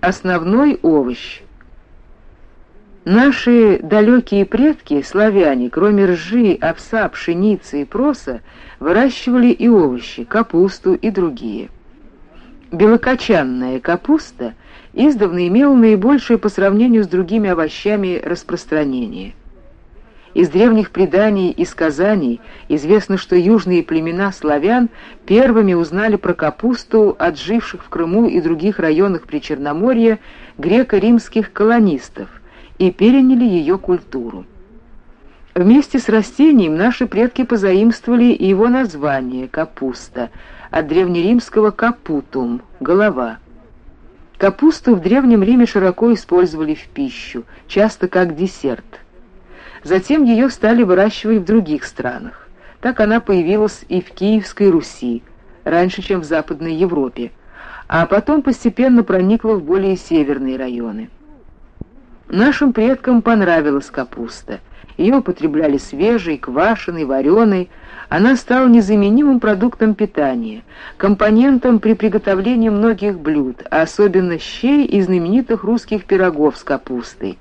основной овощ. Наши далекие предки, славяне, кроме ржи, овса, пшеницы и проса, выращивали и овощи, капусту и другие. Белокочанная капуста издавна имела наибольшее по сравнению с другими овощами распространение. Из древних преданий и сказаний известно, что южные племена славян первыми узнали про капусту от живших в Крыму и других районах Причерноморья греко-римских колонистов и переняли ее культуру. Вместе с растением наши предки позаимствовали и его название капуста от древнеримского капутум голова. Капусту в Древнем Риме широко использовали в пищу, часто как десерт. Затем ее стали выращивать в других странах. Так она появилась и в Киевской Руси, раньше, чем в Западной Европе, а потом постепенно проникла в более северные районы. Нашим предкам понравилась капуста. Ее употребляли свежей, квашеной, вареной. Она стала незаменимым продуктом питания, компонентом при приготовлении многих блюд, а особенно щей и знаменитых русских пирогов с капустой.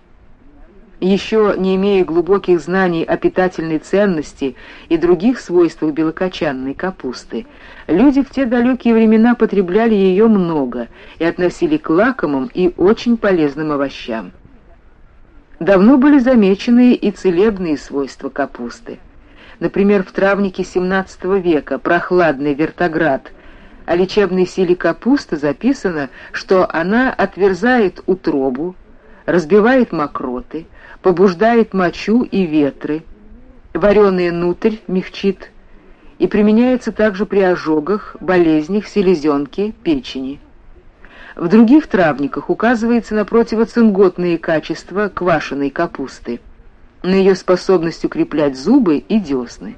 Еще не имея глубоких знаний о питательной ценности и других свойствах белокочанной капусты, люди в те далекие времена потребляли ее много и относили к лакомым и очень полезным овощам. Давно были замечены и целебные свойства капусты. Например, в травнике XVII века «Прохладный вертоград» о лечебной силе капусты записано, что она отверзает утробу, разбивает мокроты, побуждает мочу и ветры, вареная нутрь мягчит и применяется также при ожогах, болезнях селезенки, печени. В других травниках указывается на противоцинготные качества квашеной капусты, на ее способность укреплять зубы и десны.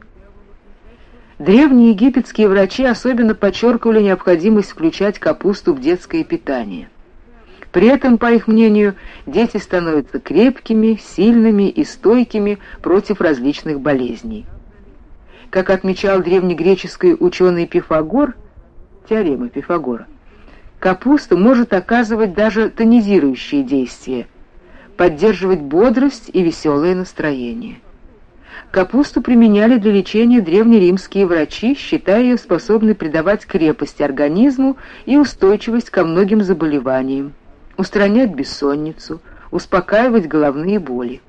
Древние египетские врачи особенно подчеркивали необходимость включать капусту в детское питание. При этом, по их мнению, дети становятся крепкими, сильными и стойкими против различных болезней. Как отмечал древнегреческий ученый Пифагор, теорема Пифагора, капуста может оказывать даже тонизирующее действие, поддерживать бодрость и веселое настроение. Капусту применяли для лечения древнеримские врачи, считая ее способной придавать крепость организму и устойчивость ко многим заболеваниям, устранять бессонницу, успокаивать головные боли.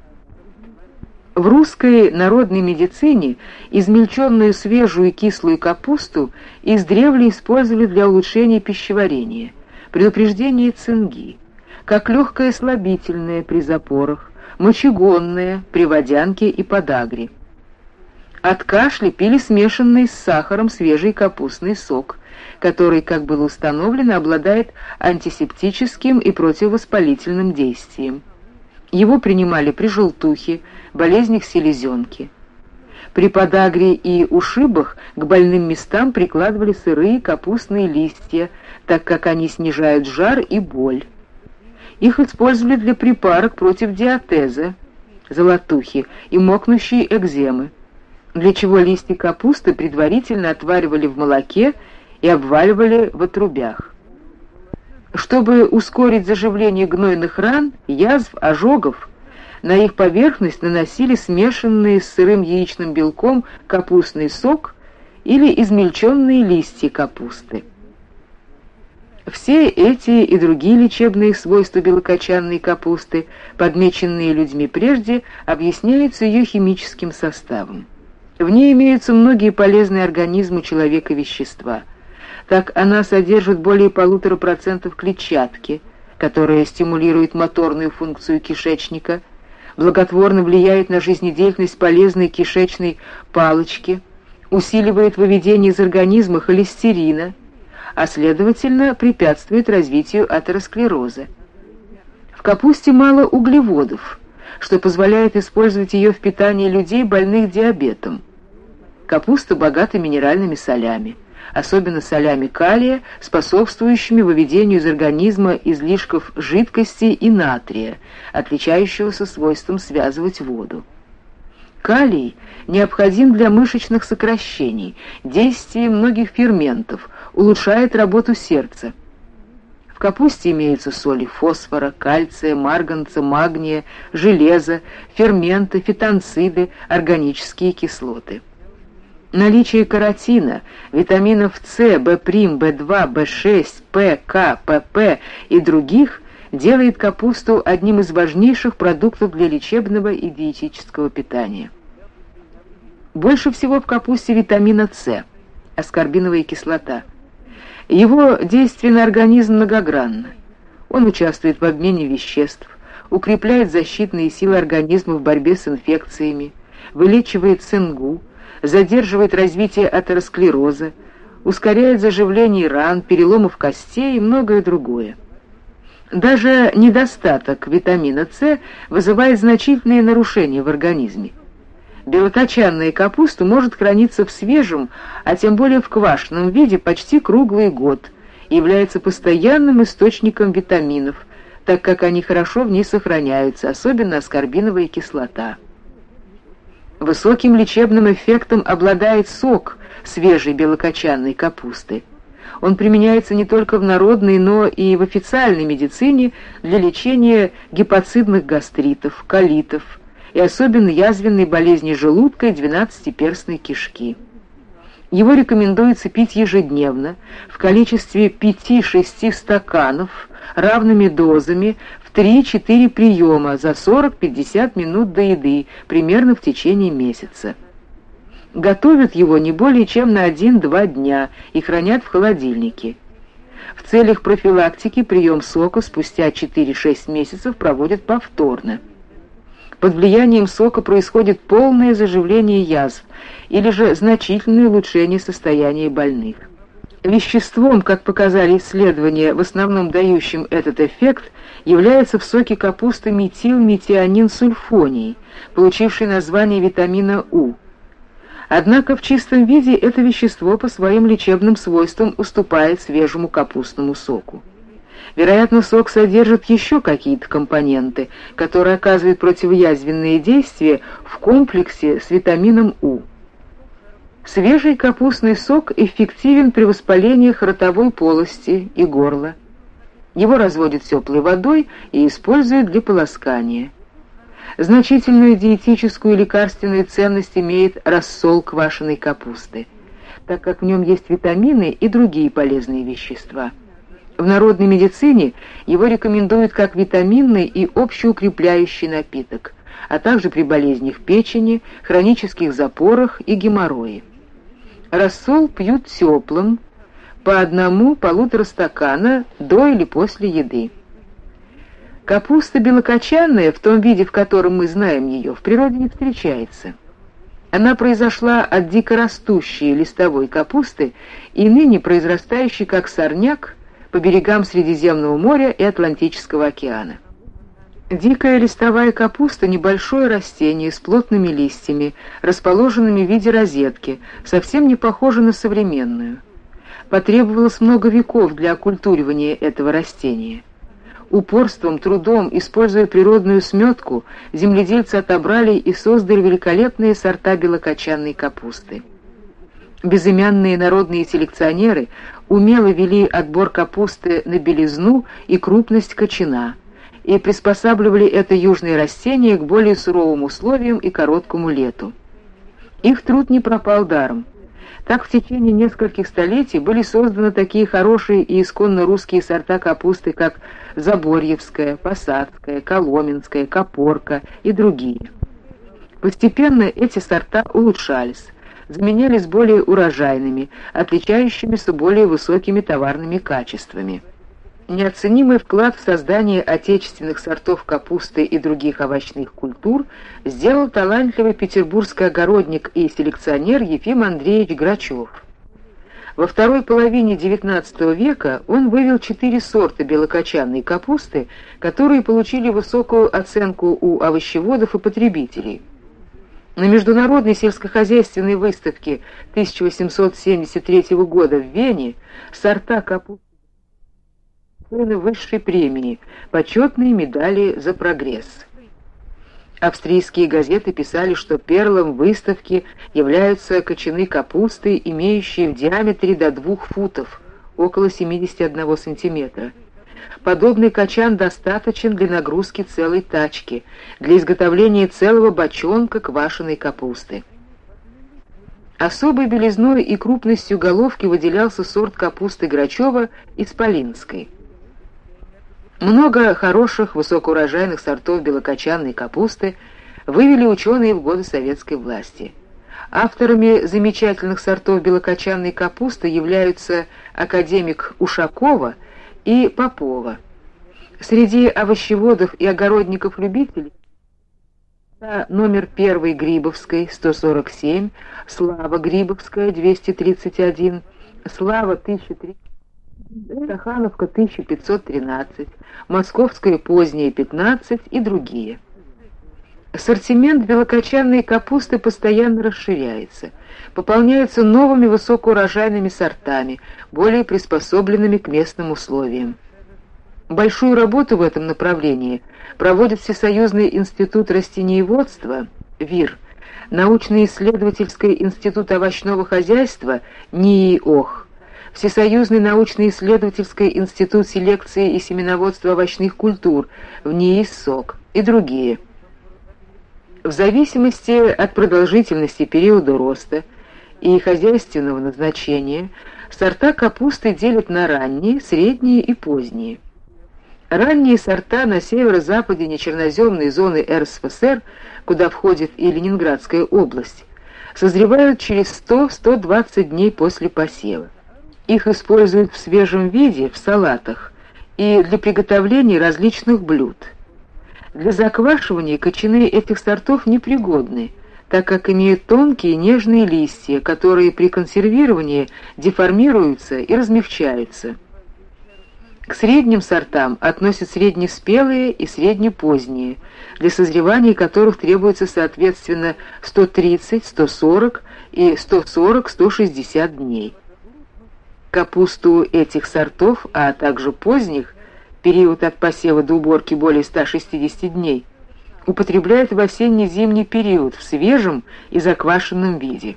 В русской народной медицине измельченную свежую и кислую капусту издревле использовали для улучшения пищеварения, предупреждения цинги, как легкое слабительное при запорах, мочегонное при водянке и подагре. От кашля пили смешанный с сахаром свежий капустный сок, который, как было установлено, обладает антисептическим и противовоспалительным действием. Его принимали при желтухе, болезнях селезенки. При подагре и ушибах к больным местам прикладывали сырые капустные листья, так как они снижают жар и боль. Их использовали для припарок против диатеза, золотухи и мокнущей экземы, для чего листья капусты предварительно отваривали в молоке и обваливали в отрубях. Чтобы ускорить заживление гнойных ран, язв, ожогов, на их поверхность наносили смешанный с сырым яичным белком капустный сок или измельченные листья капусты. Все эти и другие лечебные свойства белокочанной капусты, подмеченные людьми прежде, объясняются ее химическим составом. В ней имеются многие полезные организму человека вещества. Так она содержит более 1,5% клетчатки, которая стимулирует моторную функцию кишечника, благотворно влияет на жизнедеятельность полезной кишечной палочки, усиливает выведение из организма холестерина, а следовательно препятствует развитию атеросклероза. В капусте мало углеводов, что позволяет использовать ее в питании людей, больных диабетом. Капуста богата минеральными солями, особенно солями калия, способствующими выведению из организма излишков жидкости и натрия, отличающегося свойством связывать воду. Калий необходим для мышечных сокращений, действия многих ферментов, улучшает работу сердца. В капусте имеются соли фосфора, кальция, марганца, магния, железа, ферменты, фитонциды, органические кислоты. Наличие каротина, витаминов С, В', В2, В6, П, К, ПП и других делает капусту одним из важнейших продуктов для лечебного и диетического питания. Больше всего в капусте витамина С, аскорбиновая кислота. Его действие на организм многогранно. Он участвует в обмене веществ, укрепляет защитные силы организма в борьбе с инфекциями, вылечивает цингу, задерживает развитие атеросклероза, ускоряет заживление ран, переломов костей и многое другое. Даже недостаток витамина С вызывает значительные нарушения в организме. Белокочанная капуста может храниться в свежем, а тем более в квашеном виде почти круглый год и является постоянным источником витаминов, так как они хорошо в ней сохраняются, особенно аскорбиновая кислота. Высоким лечебным эффектом обладает сок свежей белокочанной капусты. Он применяется не только в народной, но и в официальной медицине для лечения гепацидных гастритов, колитов и особенно язвенной болезни желудка и двенадцатиперстной кишки. Его рекомендуется пить ежедневно в количестве 5-6 стаканов равными дозами в 3-4 приема за 40-50 минут до еды, примерно в течение месяца. Готовят его не более чем на 1-2 дня и хранят в холодильнике. В целях профилактики прием сока спустя 4-6 месяцев проводят повторно. Под влиянием сока происходит полное заживление язв или же значительное улучшение состояния больных. Веществом, как показали исследования, в основном дающим этот эффект, является в соке капусты метилметионин-сульфоний, получивший название витамина У. Однако в чистом виде это вещество по своим лечебным свойствам уступает свежему капустному соку. Вероятно, сок содержит еще какие-то компоненты, которые оказывают противоязвенные действия в комплексе с витамином У. Свежий капустный сок эффективен при воспалениях ротовой полости и горла. Его разводят теплой водой и используют для полоскания. Значительную диетическую и лекарственную ценность имеет рассол квашеной капусты, так как в нем есть витамины и другие полезные вещества. В народной медицине его рекомендуют как витаминный и общеукрепляющий напиток, а также при болезнях печени, хронических запорах и геморрое. Рассол пьют теплым, по 1-1,5 стакана до или после еды. Капуста белокочанная, в том виде, в котором мы знаем ее, в природе не встречается. Она произошла от дикорастущей листовой капусты и ныне произрастающей как сорняк по берегам Средиземного моря и Атлантического океана. Дикая листовая капуста — небольшое растение с плотными листьями, расположенными в виде розетки, совсем не похоже на современную. Потребовалось много веков для окультуривания этого растения. Упорством, трудом, используя природную сметку, земледельцы отобрали и создали великолепные сорта белокочанной капусты. Безымянные народные селекционеры умело вели отбор капусты на белизну и крупность кочана и приспосабливали это южное растение к более суровым условиям и короткому лету. Их труд не пропал даром. Так в течение нескольких столетий были созданы такие хорошие и исконно русские сорта капусты, как Заборьевская, Посадская, Коломенская, Копорка и другие. Постепенно эти сорта улучшались, заменялись более урожайными, отличающимися более высокими товарными качествами. Неоценимый вклад в создание отечественных сортов капусты и других овощных культур сделал талантливый петербургский огородник и селекционер Ефим Андреевич Грачев. Во второй половине XIX века он вывел 4 сорта белокочанной капусты, которые получили высокую оценку у овощеводов и потребителей. На международной сельскохозяйственной выставке 1873 года в Вене сорта капусты высшей премии, почетные медали за прогресс. Австрийские газеты писали, что перлом выставки являются кочаны капусты, имеющие в диаметре до 2 футов, около 71 сантиметра, подобный качан достаточен для нагрузки целой тачки, для изготовления целого бочонка квашеной капусты. Особой белизной и крупностью головки выделялся сорт капусты Грачева исполинской. Много хороших высокоурожайных сортов белокочанной капусты вывели ученые в годы советской власти. Авторами замечательных сортов белокочанной капусты являются академик Ушакова и Попова. Среди овощеводов и огородников-любителей номер 1 Грибовской 147, Слава Грибовская 231, Слава 1003, Стахановка 1513, Московская поздняя 15 и другие. Ассортимент белокочанной капусты постоянно расширяется, пополняется новыми высокоурожайными сортами, более приспособленными к местным условиям. Большую работу в этом направлении проводит Всесоюзный институт растениеводства ВИР, Научно-исследовательский институт овощного хозяйства НИИОХ, Всесоюзный научно-исследовательский институт селекции и семеноводства овощных культур в НИИСОК и другие. В зависимости от продолжительности периода роста и хозяйственного назначения сорта капусты делят на ранние, средние и поздние. Ранние сорта на северо-западе нечерноземной зоны РСФСР, куда входит и Ленинградская область, созревают через 100-120 дней после посева. Их используют в свежем виде в салатах и для приготовления различных блюд. Для заквашивания кочаны этих сортов непригодны, так как имеют тонкие нежные листья, которые при консервировании деформируются и размягчаются. К средним сортам относят среднеспелые и среднепоздние, для созревания которых требуется соответственно 130, 140 и 140-160 дней. Капусту этих сортов, а также поздних, период от посева до уборки более 160 дней, употребляют в осенне-зимний период в свежем и заквашенном виде.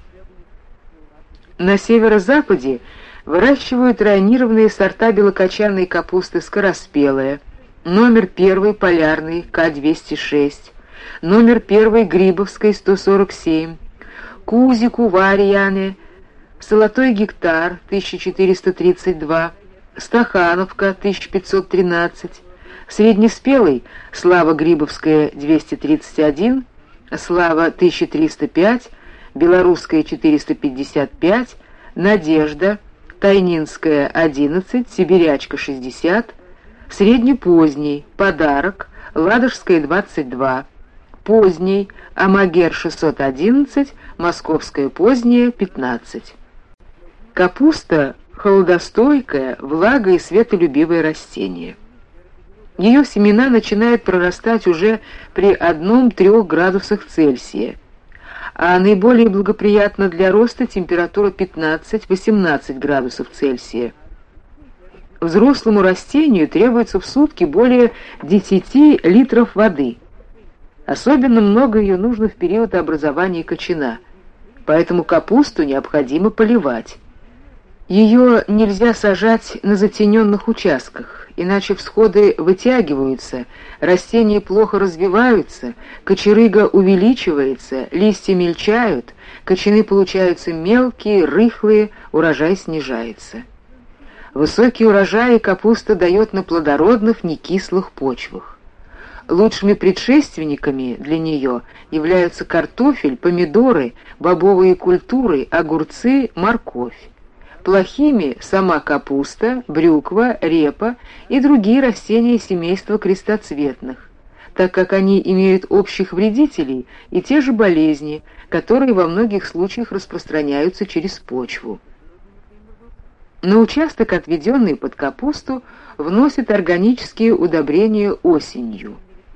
На северо-западе выращивают районированные сорта белокочанной капусты скороспелая, номер 1 полярный К206, номер 1 Грибовской 147, Кузи, Куварьяне, Золотой гектар 1432, Стахановка 1513, среднеспелый Слава Грибовская 231, Слава 1305, Белорусская 455, Надежда, Тайнинская 11, Сибирячка 60, среднепоздний Подарок, Ладожская 22, поздний Амагер 611, Московская поздняя 15. Капуста холодостойкое, влага- и светолюбивое растение. Ее семена начинают прорастать уже при 1-3 градусах Цельсия, а наиболее благоприятна для роста температура 15-18 градусов Цельсия. Взрослому растению требуется в сутки более 10 литров воды. Особенно много ее нужно в период образования кочана, поэтому капусту необходимо поливать. Ее нельзя сажать на затененных участках, иначе всходы вытягиваются, растения плохо развиваются, кочерыга увеличивается, листья мельчают, кочаны получаются мелкие, рыхлые, урожай снижается. Высокие урожаи капуста дает на плодородных, некислых почвах. Лучшими предшественниками для нее являются картофель, помидоры, бобовые культуры, огурцы, морковь. Плохими сама капуста, брюква, репа и другие растения семейства крестоцветных, так как они имеют общих вредителей и те же болезни, которые во многих случаях распространяются через почву. На участок, отведенный под капусту, вносят органические удобрения осенью.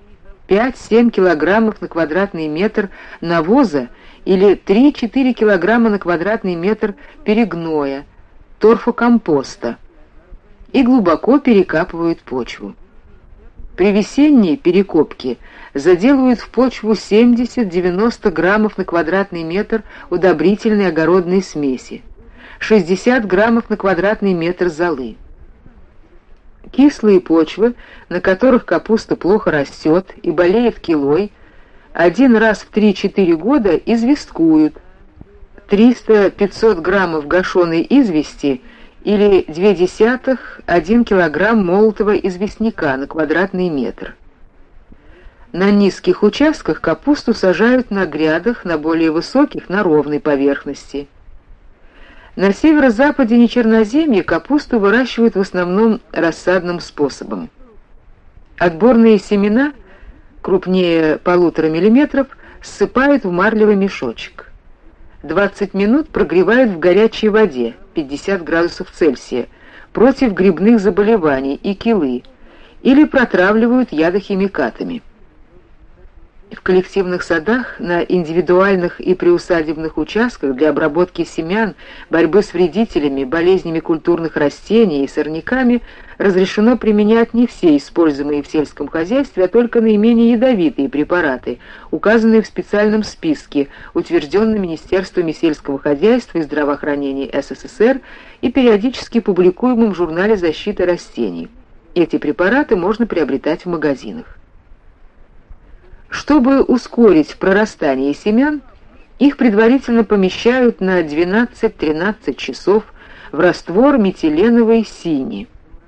5-7 килограммов на квадратный метр навоза или 3-4 килограмма на квадратный метр перегноя, торфокомпоста, и глубоко перекапывают почву. При весенней перекопке заделывают в почву 70-90 граммов на квадратный метр удобрительной огородной смеси, 60 граммов на квадратный метр золы. Кислые почвы, на которых капуста плохо растет и болеет килой, один раз в 3-4 года известкуют. 300-500 граммов гашеной извести или 0,2–1 килограмм молотого известняка на квадратный метр. На низких участках капусту сажают на грядах, на более высоких — на ровной поверхности. На северо-западе Нечерноземья капусту выращивают в основном рассадным способом. Отборные семена, крупнее 1,5 мм, ссыпают в марлевый мешочек. 20 минут прогревают в горячей воде, 50 градусов Цельсия, против грибных заболеваний и килы, или протравливают ядохимикатами. В коллективных садах, на индивидуальных и приусадебных участках для обработки семян, борьбы с вредителями, болезнями культурных растений и сорняками разрешено применять не все используемые в сельском хозяйстве, а только наименее ядовитые препараты, указанные в специальном списке, утвержденном Министерствами сельского хозяйства и здравоохранения СССР и периодически публикуемым в журнале «Защита растений». Эти препараты можно приобретать в магазинах. Чтобы ускорить прорастание семян, их предварительно помещают на 12-13 часов в раствор метиленовой сини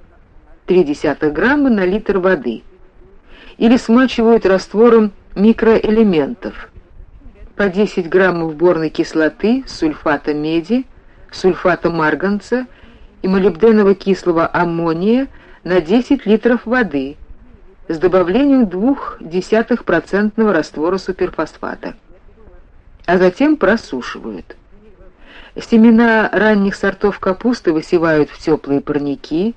0,3 грамма на литр воды, или смачивают раствором микроэлементов по 10 граммов борной кислоты, сульфата меди, сульфата марганца и молибденового кислого аммония на 10 литров воды с добавлением 0,2% раствора суперфосфата, а затем просушивают. Семена ранних сортов капусты высевают в теплые парники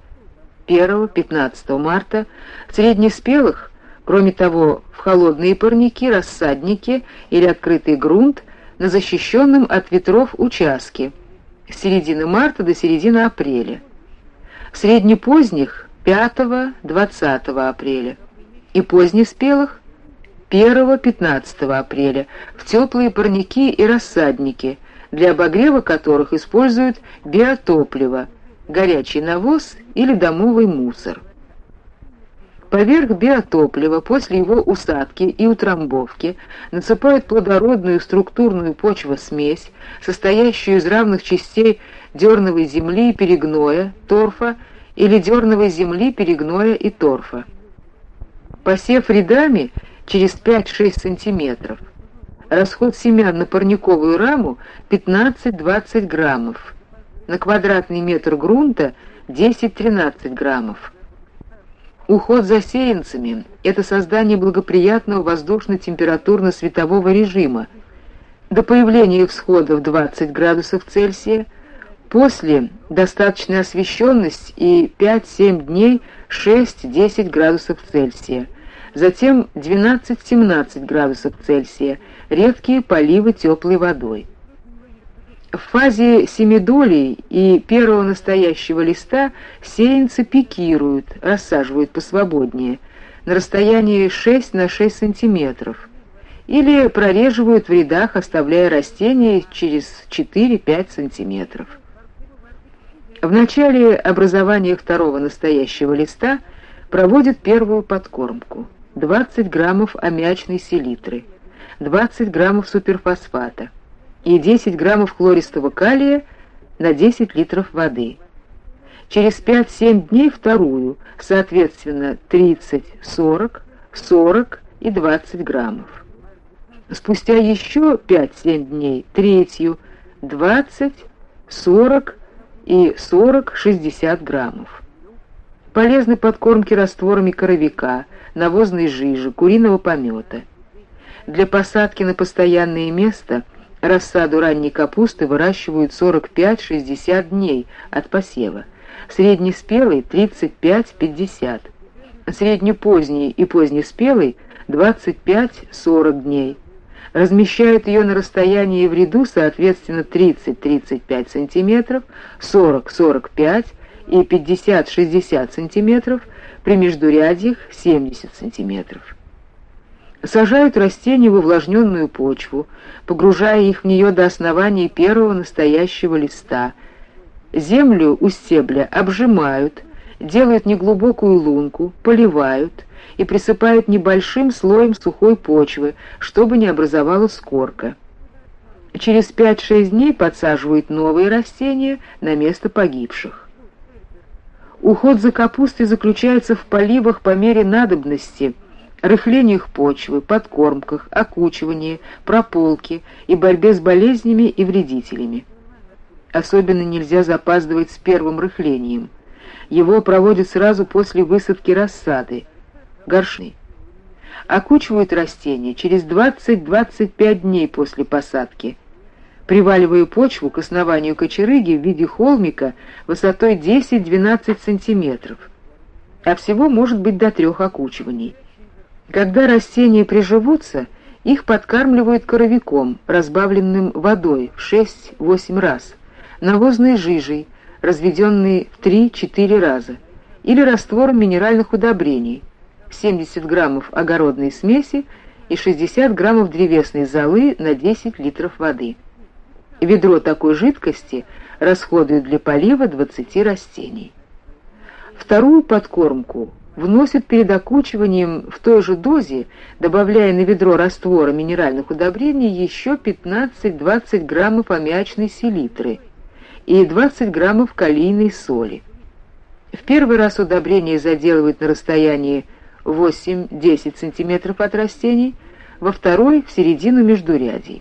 1–15 марта, среднеспелых, кроме того, в холодные парники, рассадники или открытый грунт на защищенном от ветров участке с середины марта до середины апреля, среднепоздних 5–20 апреля и позднеспелых 1–15 апреля в теплые парники и рассадники, для обогрева которых используют биотопливо, горячий навоз или домовый мусор. Поверх биотоплива после его усадки и утрамбовки насыпают плодородную структурную почвосмесь, состоящую из равных частей дерновой земли и перегноя, торфа, или дерновой земли, перегноя и торфа. Посев рядами через 5–6 сантиметров. Расход семян на парниковую раму 15–20 граммов. На квадратный метр грунта 10–13 граммов. Уход за сеянцами – это создание благоприятного воздушно-температурно-светового режима. До появления всходов 20 градусов Цельсия, после достаточная освещенность и 5–7 дней 6–10 градусов Цельсия, затем 12–17 градусов Цельсия, редкие поливы теплой водой. В фазе семидолей и первого настоящего листа сеянцы пикируют, рассаживают посвободнее, на расстоянии 6 на 6 сантиметров, или прореживают в рядах, оставляя растения через 4–5 сантиметров. В начале образования второго настоящего листа проводят первую подкормку: 20 граммов аммиачной селитры, 20 граммов суперфосфата и 10 граммов хлористого калия на 10 литров воды. Через 5–7 дней вторую, соответственно, 30, 40, 40 и 20 граммов. Спустя еще 5–7 дней третью, 20, 40 и 40–60 граммов. Полезны подкормки растворами коровика, навозной жижи, куриного помета. Для посадки на постоянное место рассаду ранней капусты выращивают 45–60 дней от посева, среднеспелый 35–50, среднепоздний и позднеспелый 25–40 дней. Размещают ее на расстоянии в ряду, соответственно, 30–35 см, 40–45 и 50–60 см, при междурядьях 70 см. Сажают растения в увлажненную почву, погружая их в нее до основания первого настоящего листа. Землю у стебля обжимают, делают неглубокую лунку, поливают и присыпают небольшим слоем сухой почвы, чтобы не образовалась корка. Через 5-6 дней подсаживают новые растения на место погибших. Уход за капустой заключается в поливах по мере надобности, рыхлениях почвы, подкормках, окучивании, прополке и борьбе с болезнями и вредителями. Особенно нельзя запаздывать с первым рыхлением. Его проводят сразу после высадки рассады, горшни. Окучивают растения через 20-25 дней после посадки, приваливая почву к основанию кочерыги в виде холмика высотой 10-12 сантиметров, а всего может быть до 3 окучиваний. Когда растения приживутся, их подкармливают коровиком, разбавленным водой в 6-8 раз, навозной жижей, разведенной в 3-4 раза, или раствором минеральных удобрений, 70 граммов огородной смеси и 60 граммов древесной золы на 10 литров воды. Ведро такой жидкости расходуют для полива 20 растений. Вторую подкормку вносят перед окучиванием в той же дозе, добавляя на ведро раствора минеральных удобрений еще 15-20 граммов аммиачной селитры и 20 граммов калийной соли. В первый раз удобрение заделывают на расстоянии 8-10 сантиметров от растений, во второй — в середину междурядий.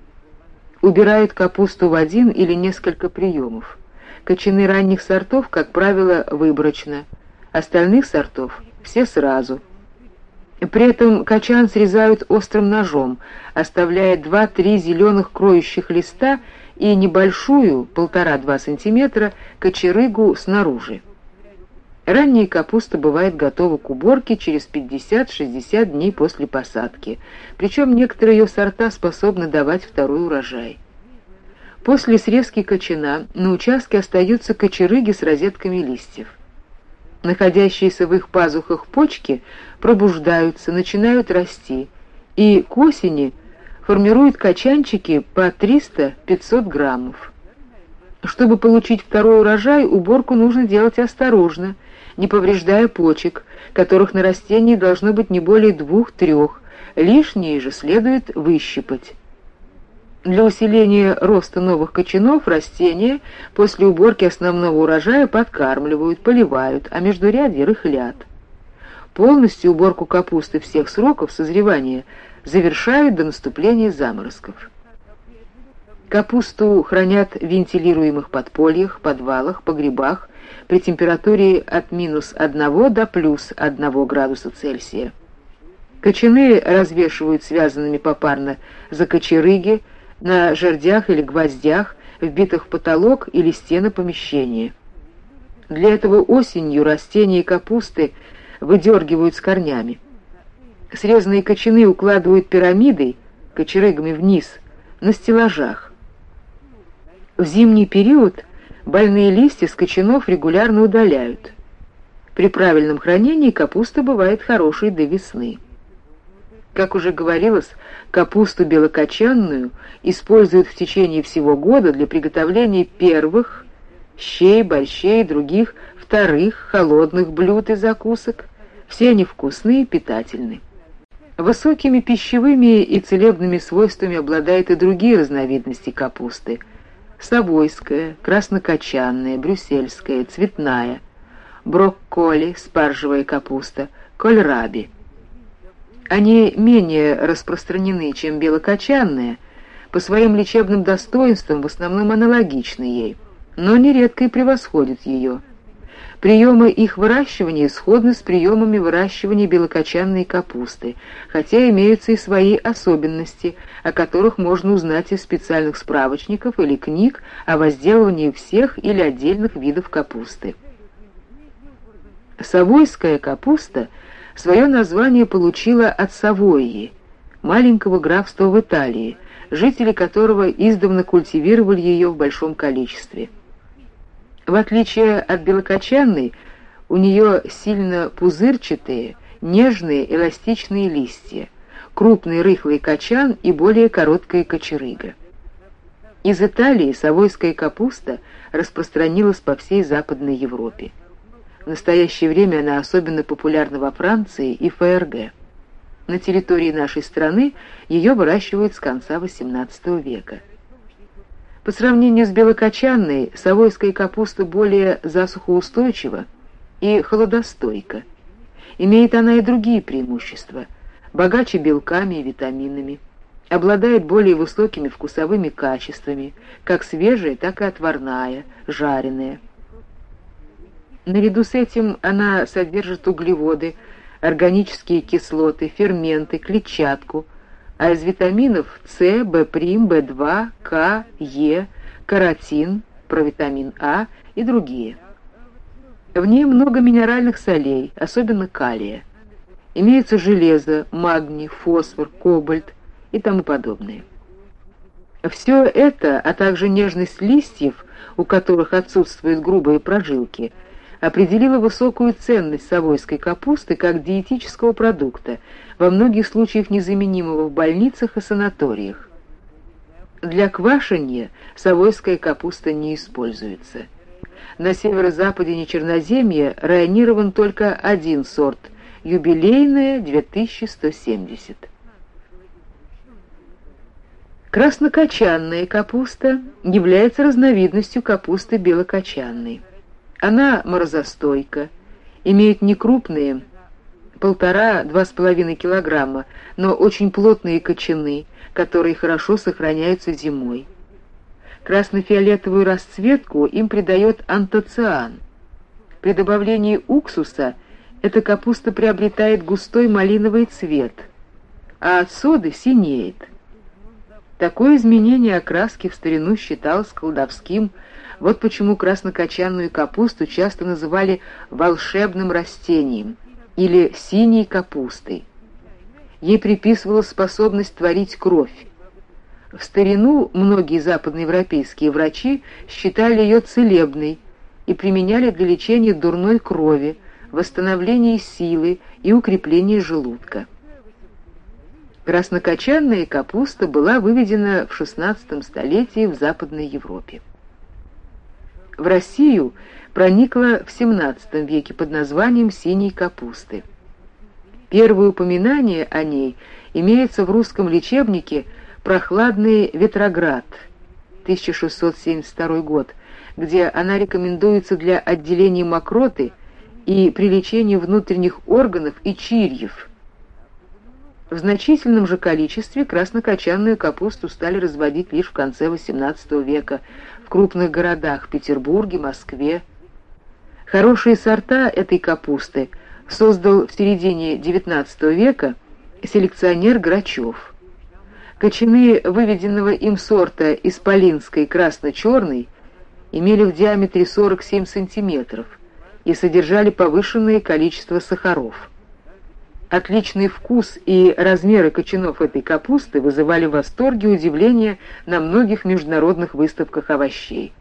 Убирают капусту в один или несколько приемов. Кочаны ранних сортов, как правило, выборочно, остальных сортов все сразу. При этом кочан срезают острым ножом, оставляя 2-3 зеленых кроющих листа и небольшую, 1,5-2 сантиметра, кочерыгу снаружи. Ранняя капуста бывает готова к уборке через 50-60 дней после посадки, причем некоторые ее сорта способны давать второй урожай. После срезки кочана на участке остаются кочерыги с розетками листьев. Находящиеся в их пазухах почки пробуждаются, начинают расти, и к осени формируют кочанчики по 300-500 граммов. Чтобы получить второй урожай, уборку нужно делать осторожно, не повреждая почек, которых на растении должно быть не более 2-3, лишние же следует выщипать. Для усиления роста новых кочанов растения после уборки основного урожая подкармливают, поливают, а междурядье рыхлят. Полностью уборку капусты всех сроков созревания завершают до наступления заморозков. Капусту хранят в вентилируемых подпольях, подвалах, погребах при температуре от -1 до +1 градуса Цельсия. Кочаны развешивают связанными попарно за кочерыги, на жердях или гвоздях, вбитых в потолок или стены помещения. Для этого осенью растения капусты выдергивают с корнями. Срезанные кочаны укладывают пирамидой, кочерыгами вниз, на стеллажах. В зимний период больные листья с кочанов регулярно удаляют. При правильном хранении капуста бывает хорошей до весны. Как уже говорилось, капусту белокочанную используют в течение всего года для приготовления первых щей, борщей и других вторых холодных блюд и закусок. Все они вкусные и питательны. Высокими пищевыми и целебными свойствами обладают и другие разновидности капусты: совойская, краснокочанная, брюссельская, цветная, брокколи, спаржевая капуста, кольраби. Они менее распространены, чем белокочанная, по своим лечебным достоинствам в основном аналогичны ей, но нередко и превосходят ее. Приемы их выращивания сходны с приемами выращивания белокочанной капусты, хотя имеются и свои особенности, о которых можно узнать из специальных справочников или книг о возделывании всех или отдельных видов капусты. Совойская капуста свое название получила от Савойи, маленького графства в Италии, жители которого издавна культивировали ее в большом количестве. В отличие от белокочанной, у нее сильно пузырчатые, нежные, эластичные листья, крупный рыхлый кочан и более короткая кочерыга. Из Италии совойская капуста распространилась по всей Западной Европе. В настоящее время она особенно популярна во Франции и ФРГ. На территории нашей страны ее выращивают с конца XVIII века. По сравнению с белокочанной, совойская капуста более засухоустойчива и холодостойка. Имеет она и другие преимущества, богаче белками и витаминами, обладает более высокими вкусовыми качествами, как свежая, так и отварная, жареная. Наряду с этим она содержит углеводы, органические кислоты, ферменты, клетчатку, а из витаминов С, В', В2, К, Е, каротин, провитамин А и другие. В ней много минеральных солей, особенно калия. Имеется железо, магний, фосфор, кобальт и тому подобное. Все это, а также нежность листьев, у которых отсутствуют грубые прожилки, определило высокую ценность совойской капусты как диетического продукта, во многих случаях незаменимого в больницах и санаториях. Для квашения совойская капуста не используется. На северо-западе Нечерноземья районирован только один сорт – юбилейная 2170. Краснокочанная капуста является разновидностью капусты белокочанной. Она морозостойка, имеет некрупные 1,5–2,5 килограмма, но очень плотные кочаны, которые хорошо сохраняются зимой. Красно-фиолетовую расцветку им придает антоциан. При добавлении уксуса эта капуста приобретает густой малиновый цвет, а от соды синеет. Такое изменение окраски в старину считалось колдовским. Вот почему краснокочанную капусту часто называли волшебным растением или синей капустой. Ей приписывалась способность творить кровь. В старину многие западноевропейские врачи считали ее целебной и применяли для лечения дурной крови, восстановления силы и укрепления желудка. Краснокочанная капуста была выведена в XVI столетии в Западной Европе. В Россию проникла в XVII веке под названием синей капусты. Первое упоминание о ней имеется в русском лечебнике «Прохладный Ветроград», 1672 год, где она рекомендуется для отделения мокроты и при лечении внутренних органов и чирьев. В значительном же количестве краснокочанную капусту стали разводить лишь в конце XVIII века в крупных городах Петербурге, Москве. Хорошие сорта этой капусты создал в середине XIX века селекционер Грачев. Кочаны выведенного им сорта исполинской красно-черной имели в диаметре 47 сантиметров и содержали повышенное количество сахаров. Отличный вкус и размеры кочанов этой капусты вызывали восторг и удивление на многих международных выставках овощей.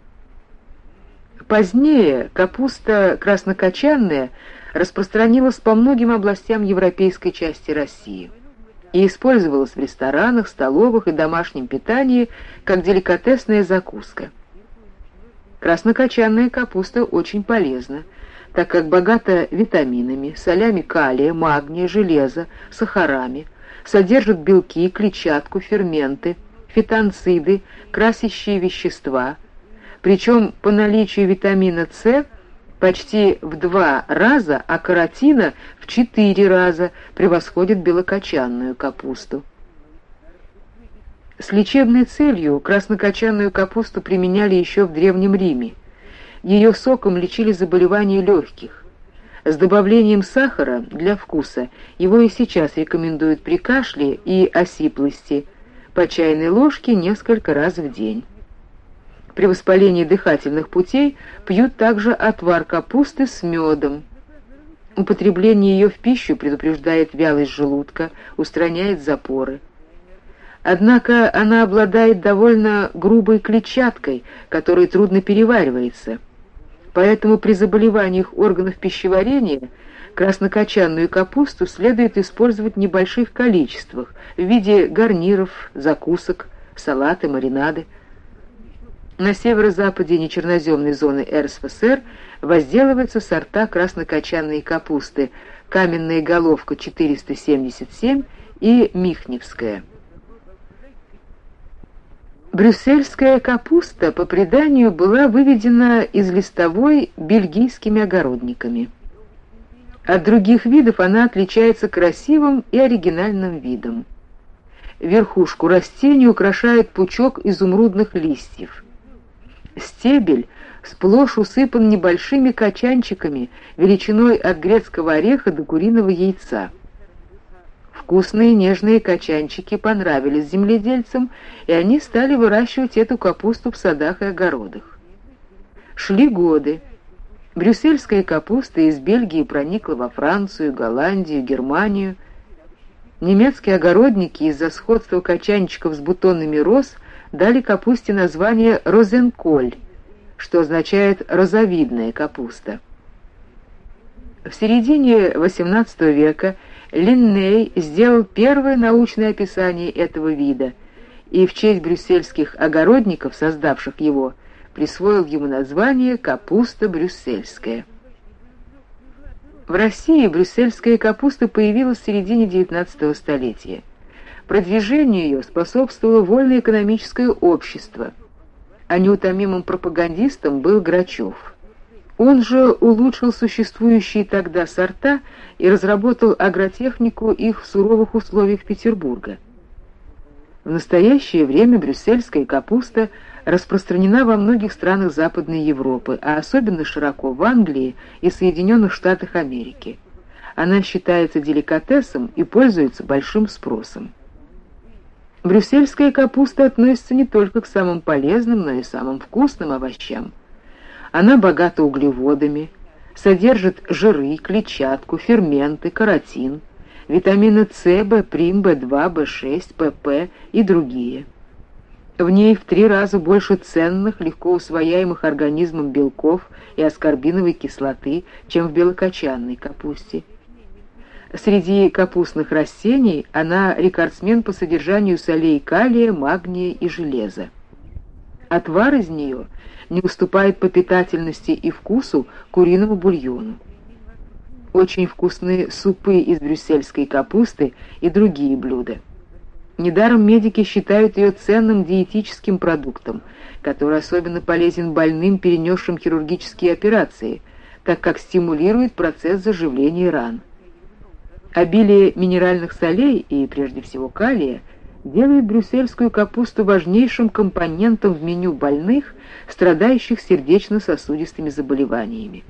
Позднее капуста краснокочанная распространилась по многим областям европейской части России и использовалась в ресторанах, столовых и домашнем питании как деликатесная закуска. Краснокочанная капуста очень полезна, так как богата витаминами, солями калия, магния, железа, сахарами, содержит белки, клетчатку, ферменты, фитонциды, красящие вещества, причем по наличию витамина С почти в 2 раза, а каротина в 4 раза превосходит белокочанную капусту. С лечебной целью краснокочанную капусту применяли еще в Древнем Риме. Ее соком лечили заболевания легких. С добавлением сахара для вкуса его и сейчас рекомендуют при кашле и осиплости, по чайной ложке несколько раз в день. При воспалении дыхательных путей пьют также отвар капусты с медом. Употребление ее в пищу предупреждает вялость желудка, устраняет запоры. Однако она обладает довольно грубой клетчаткой, которая трудно переваривается. Поэтому при заболеваниях органов пищеварения краснокочанную капусту следует использовать в небольших количествах в виде гарниров, закусок, салаты, маринады. На северо-западе нечерноземной зоны РСФСР возделываются сорта краснокочанной капусты «Каменная головка 477» и «Михневская». Брюссельская капуста, по преданию, была выведена из листовой бельгийскими огородниками. От других видов она отличается красивым и оригинальным видом. Верхушку растения украшает пучок изумрудных листьев. Стебель сплошь усыпан небольшими качанчиками величиной от грецкого ореха до куриного яйца. Вкусные нежные качанчики понравились земледельцам, и они стали выращивать эту капусту в садах и огородах. Шли годы. Брюссельская капуста из Бельгии проникла во Францию, Голландию, Германию. Немецкие огородники из-за сходства качанчиков с бутонами роз дали капусте название розенколь, что означает розовидная капуста. В середине XVIII века Линней сделал первое научное описание этого вида и в честь брюссельских огородников, создавших его, присвоил ему название капуста брюссельская. В России брюссельская капуста появилась в середине XIX столетия. Продвижению ее способствовало Вольное экономическое общество, а неутомимым пропагандистом был Грачев. Он же улучшил существующие тогда сорта и разработал агротехнику их в суровых условиях Петербурга. В настоящее время брюссельская капуста распространена во многих странах Западной Европы, а особенно широко в Англии и Соединенных Штатах Америки. Она считается деликатесом и пользуется большим спросом. Брюссельская капуста относится не только к самым полезным, но и самым вкусным овощам. Она богата углеводами, содержит жиры, клетчатку, ферменты, каротин, витамины С, В', В2, В6, ПП и другие. В ней в 3 раза больше ценных, легко усвояемых организмом белков и аскорбиновой кислоты, чем в белокочанной капусте. Среди капустных растений она рекордсмен по содержанию солей калия, магния и железа. Отвар из нее не уступает по питательности и вкусу куриному бульону. Очень вкусные супы из брюссельской капусты и другие блюда. Недаром медики считают ее ценным диетическим продуктом, который особенно полезен больным, перенесшим хирургические операции, так как стимулирует процесс заживления ран. Обилие минеральных солей и, прежде всего, калия делает брюссельскую капусту важнейшим компонентом в меню больных, страдающих сердечно-сосудистыми заболеваниями.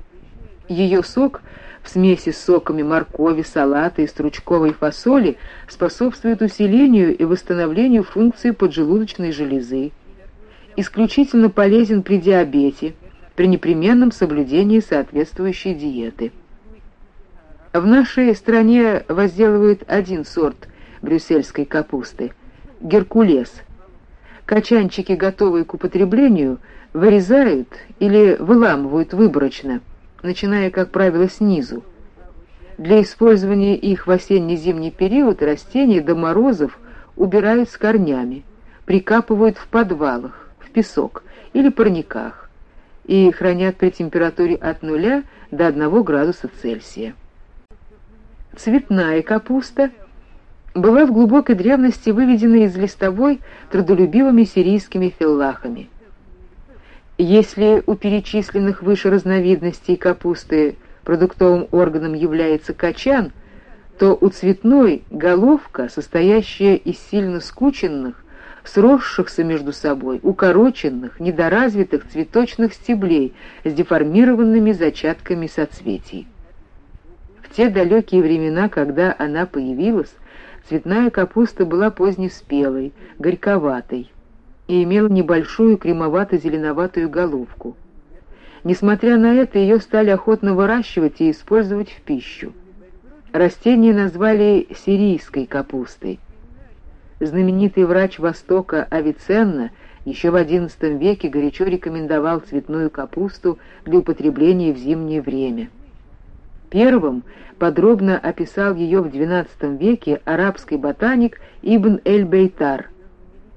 Ее сок в смеси с соками моркови, салата и стручковой фасоли способствует усилению и восстановлению функции поджелудочной железы, исключительно полезен при диабете, при непременном соблюдении соответствующей диеты. В нашей стране возделывают один сорт брюссельской капусты – геркулес. Качанчики, готовые к употреблению, вырезают или выламывают выборочно, начиная, как правило, снизу. Для использования их в осенне-зимний период растения до морозов убирают с корнями, прикапывают в подвалах, в песок или парниках и хранят при температуре от 0 до 1 градуса Цельсия. Цветная капуста была в глубокой древности выведена из листовой трудолюбивыми сирийскими феллахами. Если у перечисленных выше разновидностей капусты продуктовым органом является качан, то у цветной головка, состоящая из сильно скученных, сросшихся между собой, укороченных, недоразвитых цветочных стеблей с деформированными зачатками соцветий. В те далекие времена, когда она появилась, цветная капуста была позднеспелой, горьковатой и имела небольшую кремовато-зеленоватую головку. Несмотря на это, ее стали охотно выращивать и использовать в пищу. Растение назвали сирийской капустой. Знаменитый врач Востока Авиценна еще в XI веке горячо рекомендовал цветную капусту для употребления в зимнее время. Первым подробно описал ее в XII веке арабский ботаник Ибн эль-Бейтар.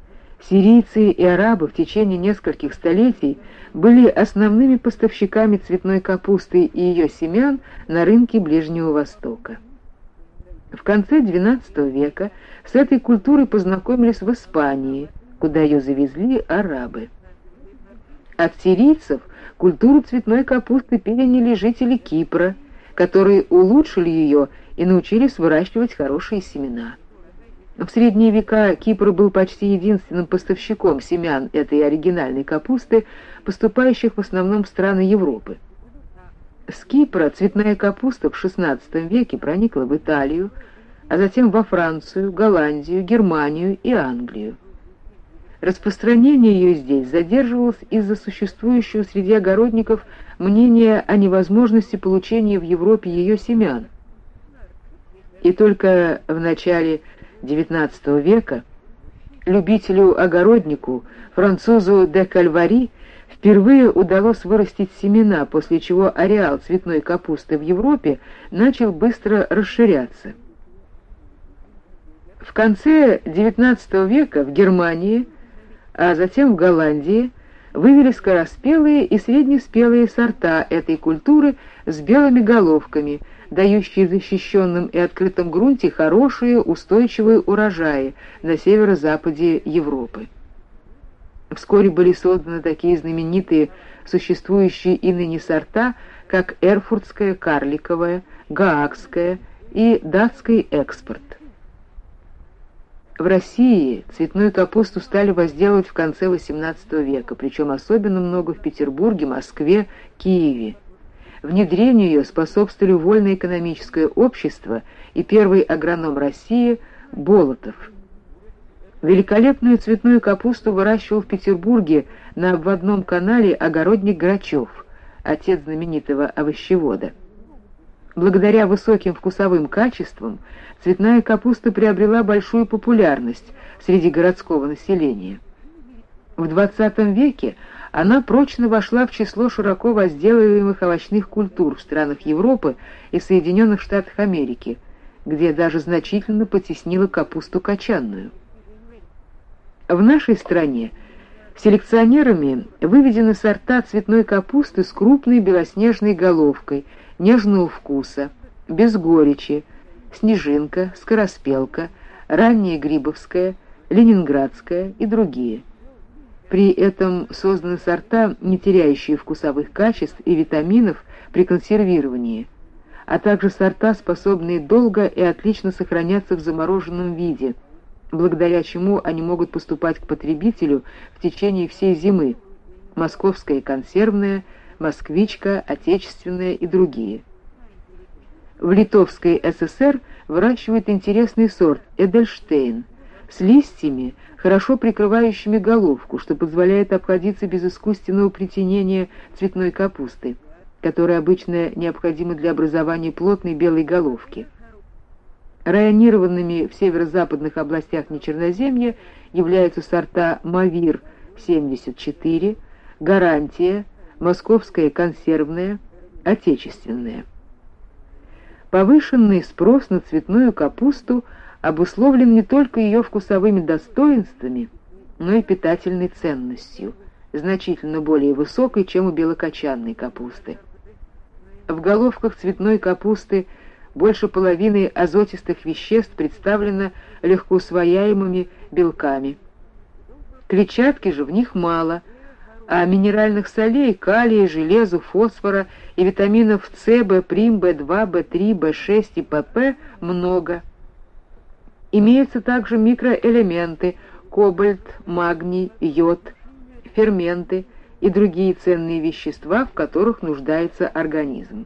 Сирийцы и арабы в течение нескольких столетий были основными поставщиками цветной капусты и ее семян на рынке Ближнего Востока. В конце XII века с этой культурой познакомились в Испании, куда ее завезли арабы. От сирийцев культуру цветной капусты переняли жители Кипра, которые улучшили ее и научились выращивать хорошие семена. В средние века Кипр был почти единственным поставщиком семян этой оригинальной капусты, поступающих в основном в страны Европы. С Кипра цветная капуста в XVI веке проникла в Италию, а затем во Францию, Голландию, Германию и Англию. Распространение ее здесь задерживалось из-за существующего среди огородников мнения о невозможности получения в Европе ее семян. И только в начале XIX века любителю-огороднику, французу де Кальвари, впервые удалось вырастить семена, после чего ареал цветной капусты в Европе начал быстро расширяться. В конце XIX века в Германии, а затем в Голландии вывели скороспелые и среднеспелые сорта этой культуры с белыми головками, дающие в защищенном и открытом грунте хорошие устойчивые урожаи на северо-западе Европы. Вскоре были созданы такие знаменитые существующие и ныне сорта, как эрфуртская карликовая, гаагская и датский экспорт. В России цветную капусту стали возделывать в конце XVIII века, причем особенно много в Петербурге, Москве, Киеве. Внедрению ее способствовали вольноэкономическое общество и первый агроном России Болотов. Великолепную цветную капусту выращивал в Петербурге на обводном канале огородник Грачев, отец знаменитого овощевода. Благодаря высоким вкусовым качествам цветная капуста приобрела большую популярность среди городского населения. В XX веке она прочно вошла в число широко возделываемых овощных культур в странах Европы и Соединенных Штатах Америки, где даже значительно потеснила капусту кочанную. В нашей стране селекционерами выведены сорта цветной капусты с крупной белоснежной головкой, нежного вкуса, без горечи: снежинка, скороспелка, ранняя грибовская, ленинградская и другие. При этом созданы сорта, не теряющие вкусовых качеств и витаминов при консервировании, а также сорта, способные долго и отлично сохраняться в замороженном виде, благодаря чему они могут поступать к потребителю в течение всей зимы: московская консервная, москвичка, отечественная и другие. В Литовской ССР выращивают интересный сорт Эдельштейн с листьями, хорошо прикрывающими головку, что позволяет обходиться без искусственного притенения цветной капусты, которая обычно необходима для образования плотной белой головки. Районированными в северо-западных областях Нечерноземья являются сорта Мавир-74, Гарантия, московская консервная, отечественная. Повышенный спрос на цветную капусту обусловлен не только ее вкусовыми достоинствами, но и питательной ценностью, значительно более высокой, чем у белокочанной капусты. В головках цветной капусты больше половины азотистых веществ представлено легкоусвояемыми белками. Клетчатки же в них мало, а минеральных солей, калия, железа, фосфора и витаминов С, В', В2, В3, В6 и ПП много. Имеются также микроэлементы: кобальт, магний, йод, ферменты и другие ценные вещества, в которых нуждается организм.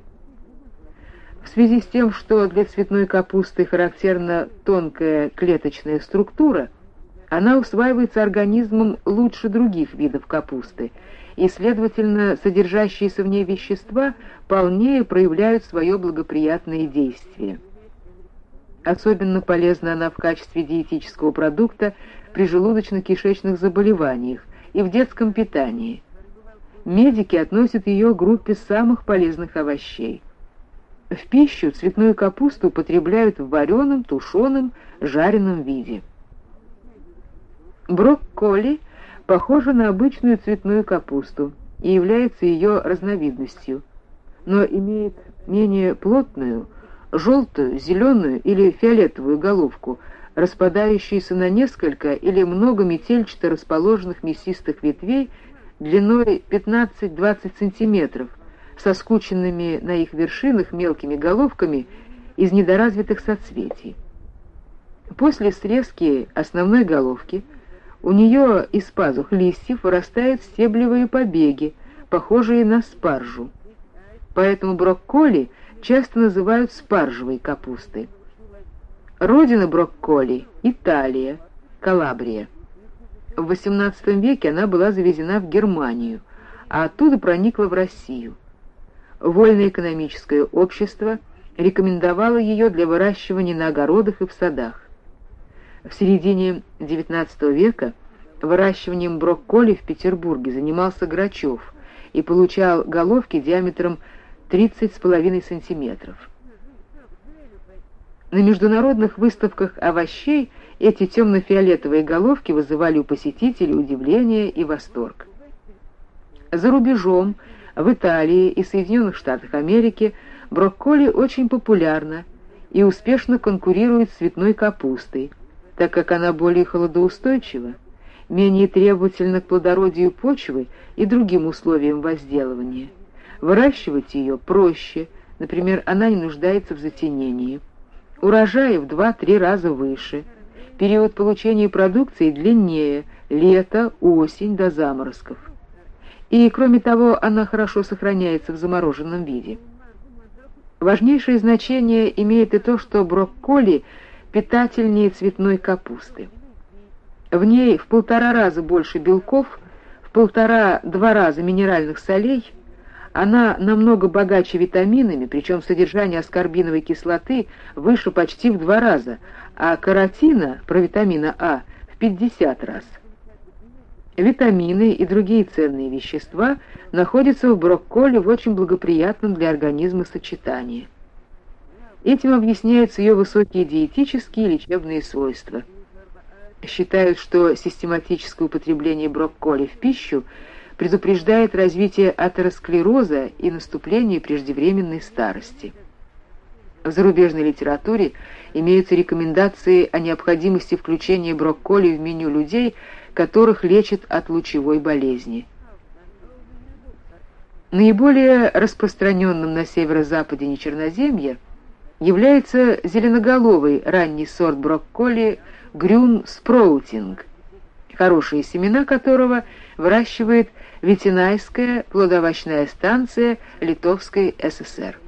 В связи с тем, что для цветной капусты характерна тонкая клеточная структура, она усваивается организмом лучше других видов капусты, и, следовательно, содержащиеся в ней вещества полнее проявляют свое благоприятное действие. Особенно полезна она в качестве диетического продукта при желудочно-кишечных заболеваниях и в детском питании. Медики относят ее к группе самых полезных овощей. В пищу цветную капусту употребляют в вареном, тушеном, жареном виде. Брокколи похожа на обычную цветную капусту и является ее разновидностью, но имеет менее плотную, желтую, зеленую или фиолетовую головку, распадающуюся на несколько или много метельчато расположенных мясистых ветвей длиной 15-20 см, со скученными на их вершинах мелкими головками из недоразвитых соцветий. После срезки основной головки у нее из пазух листьев вырастают стеблевые побеги, похожие на спаржу. Поэтому брокколи часто называют спаржевой капустой. Родина брокколи – Италия, Калабрия. В XVIII веке она была завезена в Германию, а оттуда проникла в Россию. Вольное экономическое общество рекомендовало ее для выращивания на огородах и в садах. В середине XIX века выращиванием брокколи в Петербурге занимался Грачев и получал головки диаметром 30,5 см. На международных выставках овощей эти темно-фиолетовые головки вызывали у посетителей удивление и восторг. За рубежом, в Италии и Соединенных Штатах Америки брокколи очень популярна и успешно конкурирует с цветной капустой, так как она более холодоустойчива, менее требовательна к плодородию почвы и другим условиям возделывания. Выращивать ее проще, например, она не нуждается в затенении. Урожаи в 2-3 раза выше, период получения продукции длиннее, лето, осень до заморозков. И, кроме того, она хорошо сохраняется в замороженном виде. Важнейшее значение имеет и то, что брокколи питательнее цветной капусты. В ней в 1,5 раза больше белков, в 1,5-2 раза минеральных солей, она намного богаче витаминами, причем содержание аскорбиновой кислоты выше почти в 2 раза, а каротина, провитамина А, в 50 раз. Витамины и другие ценные вещества находятся в брокколи в очень благоприятном для организма сочетании. Этим объясняются ее высокие диетические и лечебные свойства. Считают, что систематическое употребление брокколи в пищу предупреждает развитие атеросклероза и наступление преждевременной старости. В зарубежной литературе имеются рекомендации о необходимости включения брокколи в меню людей, которых лечат от лучевой болезни. Наиболее распространенным на северо-западе Нечерноземья является зеленоголовый ранний сорт брокколи Грюн Спроутинг, хорошие семена которого выращивает ветенайская плодоовощная станция Литовской ССР.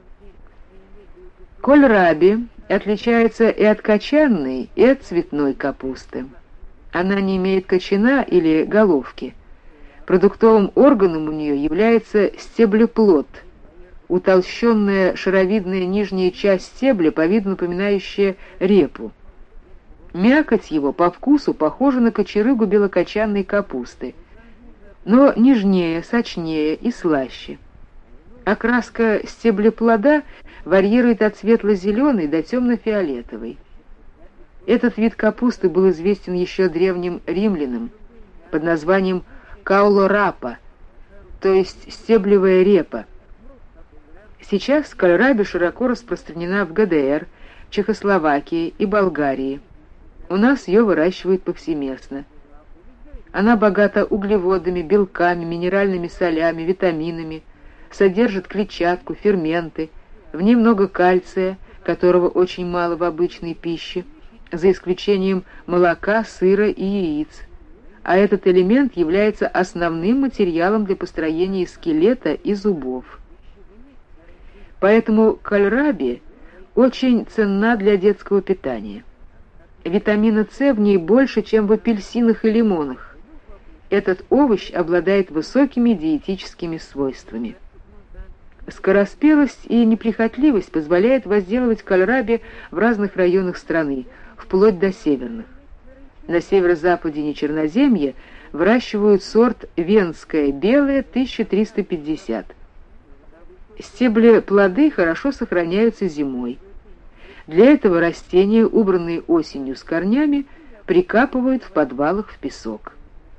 Кольраби отличается и от кочанной, и от цветной капусты. Она не имеет кочана или головки. Продуктовым органом у нее является стеблеплод, утолщенная шаровидная нижняя часть стебля, по-виду напоминающая репу. Мякоть его по вкусу похожа на кочерыгу белокочанной капусты, но нежнее, сочнее и слаще. Окраска стеблеплода варьирует от светло-зеленой до темно-фиолетовой. Этот вид капусты был известен еще древним римлянам под названием каулорапа, то есть стеблевая репа. Сейчас кальраби широко распространена в ГДР, Чехословакии и Болгарии. У нас ее выращивают повсеместно. Она богата углеводами, белками, минеральными солями, витаминами, содержит клетчатку, ферменты, в ней много кальция, которого очень мало в обычной пище, за исключением молока, сыра и яиц. А этот элемент является основным материалом для построения скелета и зубов. Поэтому кальраби очень ценна для детского питания. Витамина С в ней больше, чем в апельсинах и лимонах. Этот овощ обладает высокими диетическими свойствами. Скороспелость и неприхотливость позволяет возделывать кальраби в разных районах страны, вплоть до северных. На северо-западе Нечерноземья выращивают сорт Венское белое 1350. Стебли-плоды хорошо сохраняются зимой. Для этого растения, убранные осенью с корнями, прикапывают в подвалах в песок.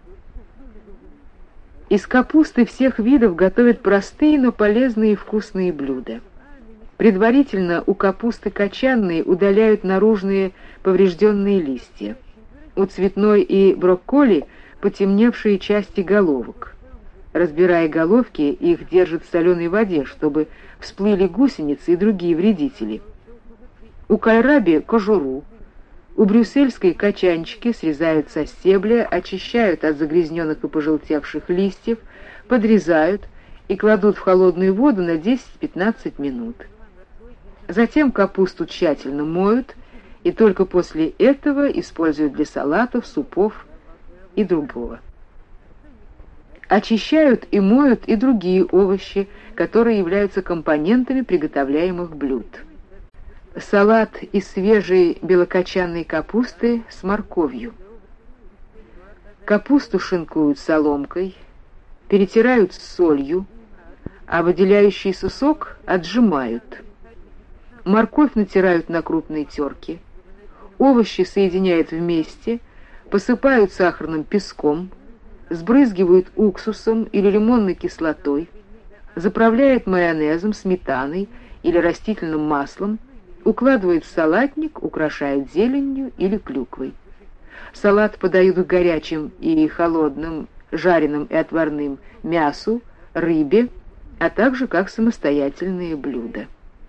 Из капусты всех видов готовят простые, но полезные и вкусные блюда. Предварительно у капусты кочанной удаляют наружные поврежденные листья. У цветной и брокколи потемневшие части головок. Разбирая головки, их держат в соленой воде, чтобы всплыли гусеницы и другие вредители. У кальраби — кожуру. У брюссельской качанчики срезают со стебля, очищают от загрязненных и пожелтевших листьев, подрезают и кладут в холодную воду на 10-15 минут. Затем капусту тщательно моют и только после этого используют для салатов, супов и другого. Очищают и моют и другие овощи, которые являются компонентами приготовляемых блюд. Салат из свежей белокочанной капусты с морковью. Капусту шинкуют соломкой, перетирают с солью, а выделяющийся сок отжимают. Морковь натирают на крупной терке. Овощи соединяют вместе, посыпают сахарным песком, сбрызгивают уксусом или лимонной кислотой, заправляют майонезом, сметаной или растительным маслом, укладывают в салатник, украшают зеленью или клюквой. Салат подают к горячим и холодным, жареным и отварным мясу, рыбе, а также как самостоятельные блюда.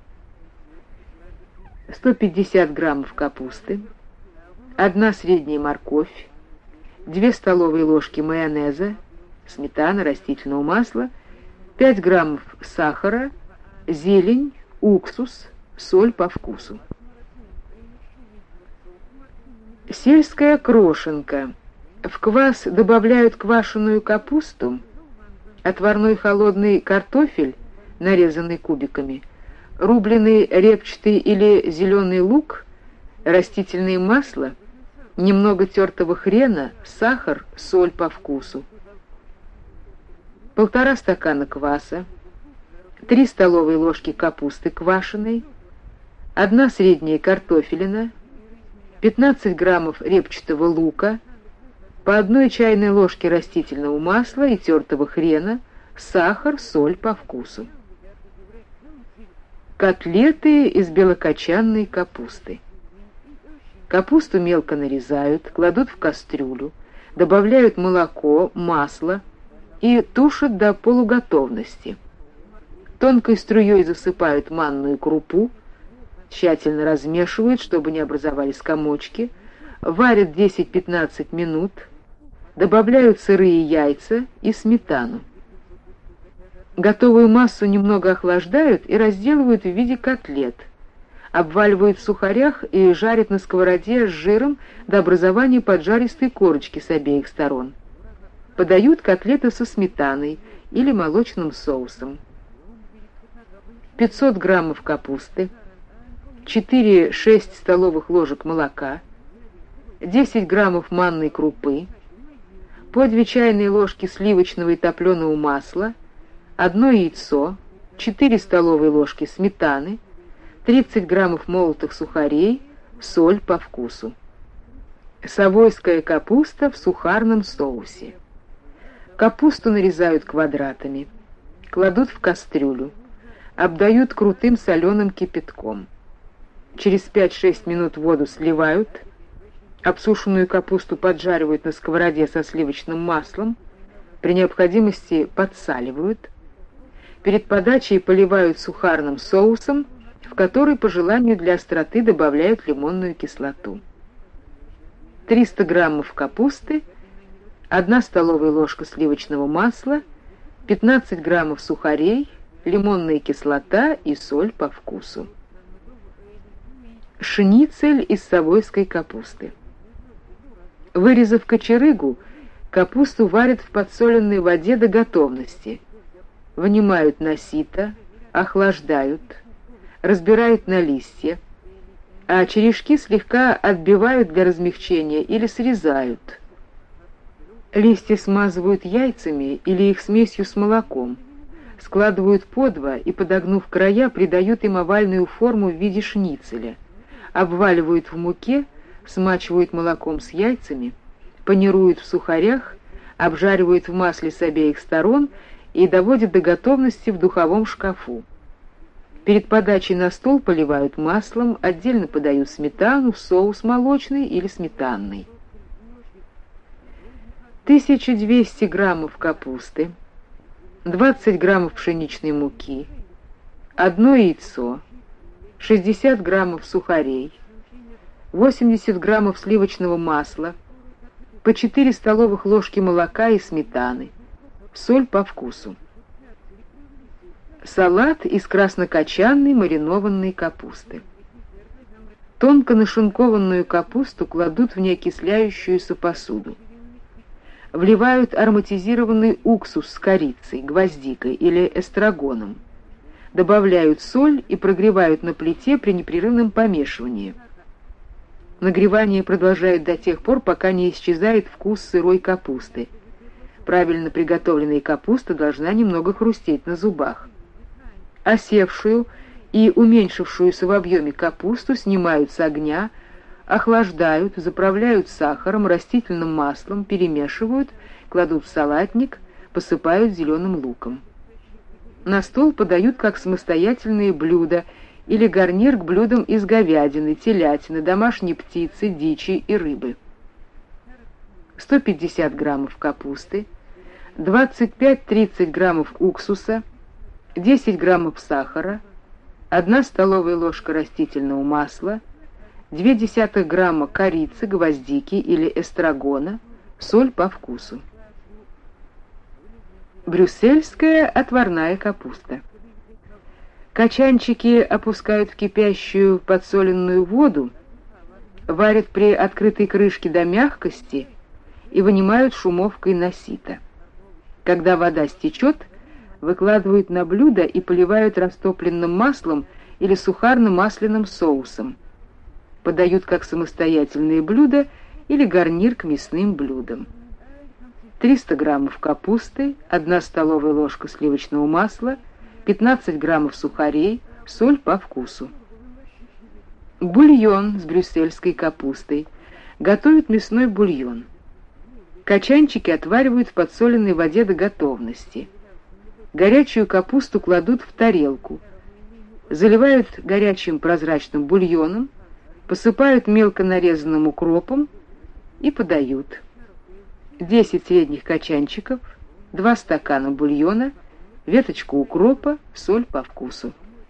150 граммов капусты, 1 средняя морковь, 2 столовые ложки майонеза, сметана, растительного масла, 5 граммов сахара, зелень, уксус, соль по вкусу. Сельская крошенка. В квас добавляют квашеную капусту, отварной холодный картофель, нарезанный кубиками, рубленый репчатый или зеленый лук, растительное масло, немного тертого хрена, сахар, соль по вкусу. 1,5 стакана кваса, 3 столовые ложки капусты квашеной, 1 средняя картофелина, 15 граммов репчатого лука, по 1 чайной ложке растительного масла и тертого хрена, сахар, соль по вкусу. Котлеты из белокочанной капусты. Капусту мелко нарезают, кладут в кастрюлю, добавляют молоко, масло и тушат до полуготовности. Тонкой струей засыпают манную крупу, тщательно размешивают, чтобы не образовались комочки, варят 10-15 минут, добавляют сырые яйца и сметану. Готовую массу немного охлаждают и разделывают в виде котлет, обваливают в сухарях и жарят на сковороде с жиром до образования поджаристой корочки с обеих сторон. Подают котлеты со сметаной или молочным соусом. 500 граммов капусты, 4-6 столовых ложек молока, 10 граммов манной крупы, по 2 чайные ложки сливочного и топленого масла, 1 яйцо, 4 столовые ложки сметаны, 30 граммов молотых сухарей, соль по вкусу. Совойская капуста в сухарном соусе. Капусту нарезают квадратами, кладут в кастрюлю, обдают крутым соленым кипятком. Через 5-6 минут воду сливают, обсушенную капусту поджаривают на сковороде со сливочным маслом, при необходимости подсаливают, перед подачей поливают сухарным соусом, в который по желанию для остроты добавляют лимонную кислоту. 300 граммов капусты, 1 столовая ложка сливочного масла, 15 граммов сухарей, лимонная кислота и соль по вкусу. Шницель из совойской капусты. Вырезав кочерыгу, капусту варят в подсоленной воде до готовности. Вынимают на сито, охлаждают, разбирают на листья, а черешки слегка отбивают для размягчения или срезают. Листья смазывают яйцами или их смесью с молоком, складывают по 2 и, подогнув края, придают им овальную форму в виде шницеля, обваливают в муке, смачивают молоком с яйцами, панируют в сухарях, обжаривают в масле с обеих сторон и доводят до готовности в духовом шкафу. Перед подачей на стол поливают маслом, отдельно подают сметану, соус молочный или сметанный. 1200 граммов капусты, 20 граммов пшеничной муки, 1 яйцо, 60 граммов сухарей, 80 граммов сливочного масла, по 4 столовых ложки молока и сметаны, соль по вкусу. Салат из краснокочанной маринованной капусты. Тонко нашинкованную капусту кладут в неокисляющуюся посуду. Вливают ароматизированный уксус с корицей, гвоздикой или эстрагоном. Добавляют соль и прогревают на плите при непрерывном помешивании. Нагревание продолжают до тех пор, пока не исчезает вкус сырой капусты. Правильно приготовленная капуста должна немного хрустеть на зубах. Осевшую и уменьшившуюся в объеме капусту снимают с огня, охлаждают, заправляют сахаром, растительным маслом, перемешивают, кладут в салатник, посыпают зеленым луком. На стол подают как самостоятельные блюда или гарнир к блюдам из говядины, телятины, домашней птицы, дичи и рыбы. 150 граммов капусты, 25-30 граммов уксуса, 10 граммов сахара, 1 столовая ложка растительного масла, 0,2 грамма корицы, гвоздики или эстрагона, соль по вкусу. Брюссельская отварная капуста. Качанчики опускают в кипящую подсоленную воду, варят при открытой крышке до мягкости и вынимают шумовкой на сито. Когда вода стечет, выкладывают на блюдо и поливают растопленным маслом или сухарно-масляным соусом. Подают как самостоятельные блюда или гарнир к мясным блюдам. 300 граммов капусты, 1 столовая ложка сливочного масла, 15 граммов сухарей, соль по вкусу. Бульон с брюссельской капустой. Готовят мясной бульон. Качанчики отваривают в подсоленной воде до готовности. Горячую капусту кладут в тарелку, заливают горячим прозрачным бульоном, посыпают мелко нарезанным укропом и подают. 10 средних качанчиков, 2 стакана бульона, веточку укропа, соль по вкусу.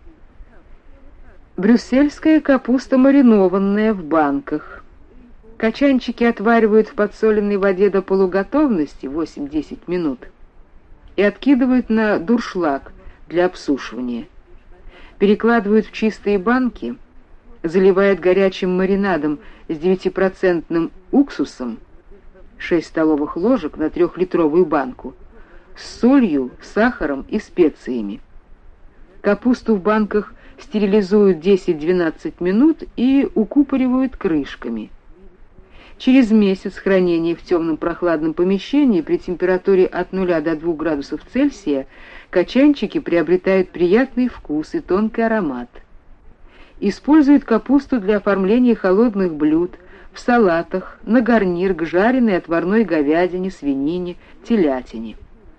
Брюссельская капуста маринованная в банках. Качанчики отваривают в подсоленной воде до полуготовности 8-10 минут и откидывают на дуршлаг для обсушивания. Перекладывают в чистые банки, заливают горячим маринадом с 9% уксусом, 6 столовых ложек на 3-литровую банку, с солью, сахаром и специями. Капусту в банках стерилизуют 10-12 минут и укупоривают крышками. Через месяц хранения в темном прохладном помещении при температуре от 0 до 2 градусов Цельсия качанчики приобретают приятный вкус и тонкий аромат. Используют капусту для оформления холодных блюд, в салатах, на гарнир к жареной отварной говядине, свинине, телятине.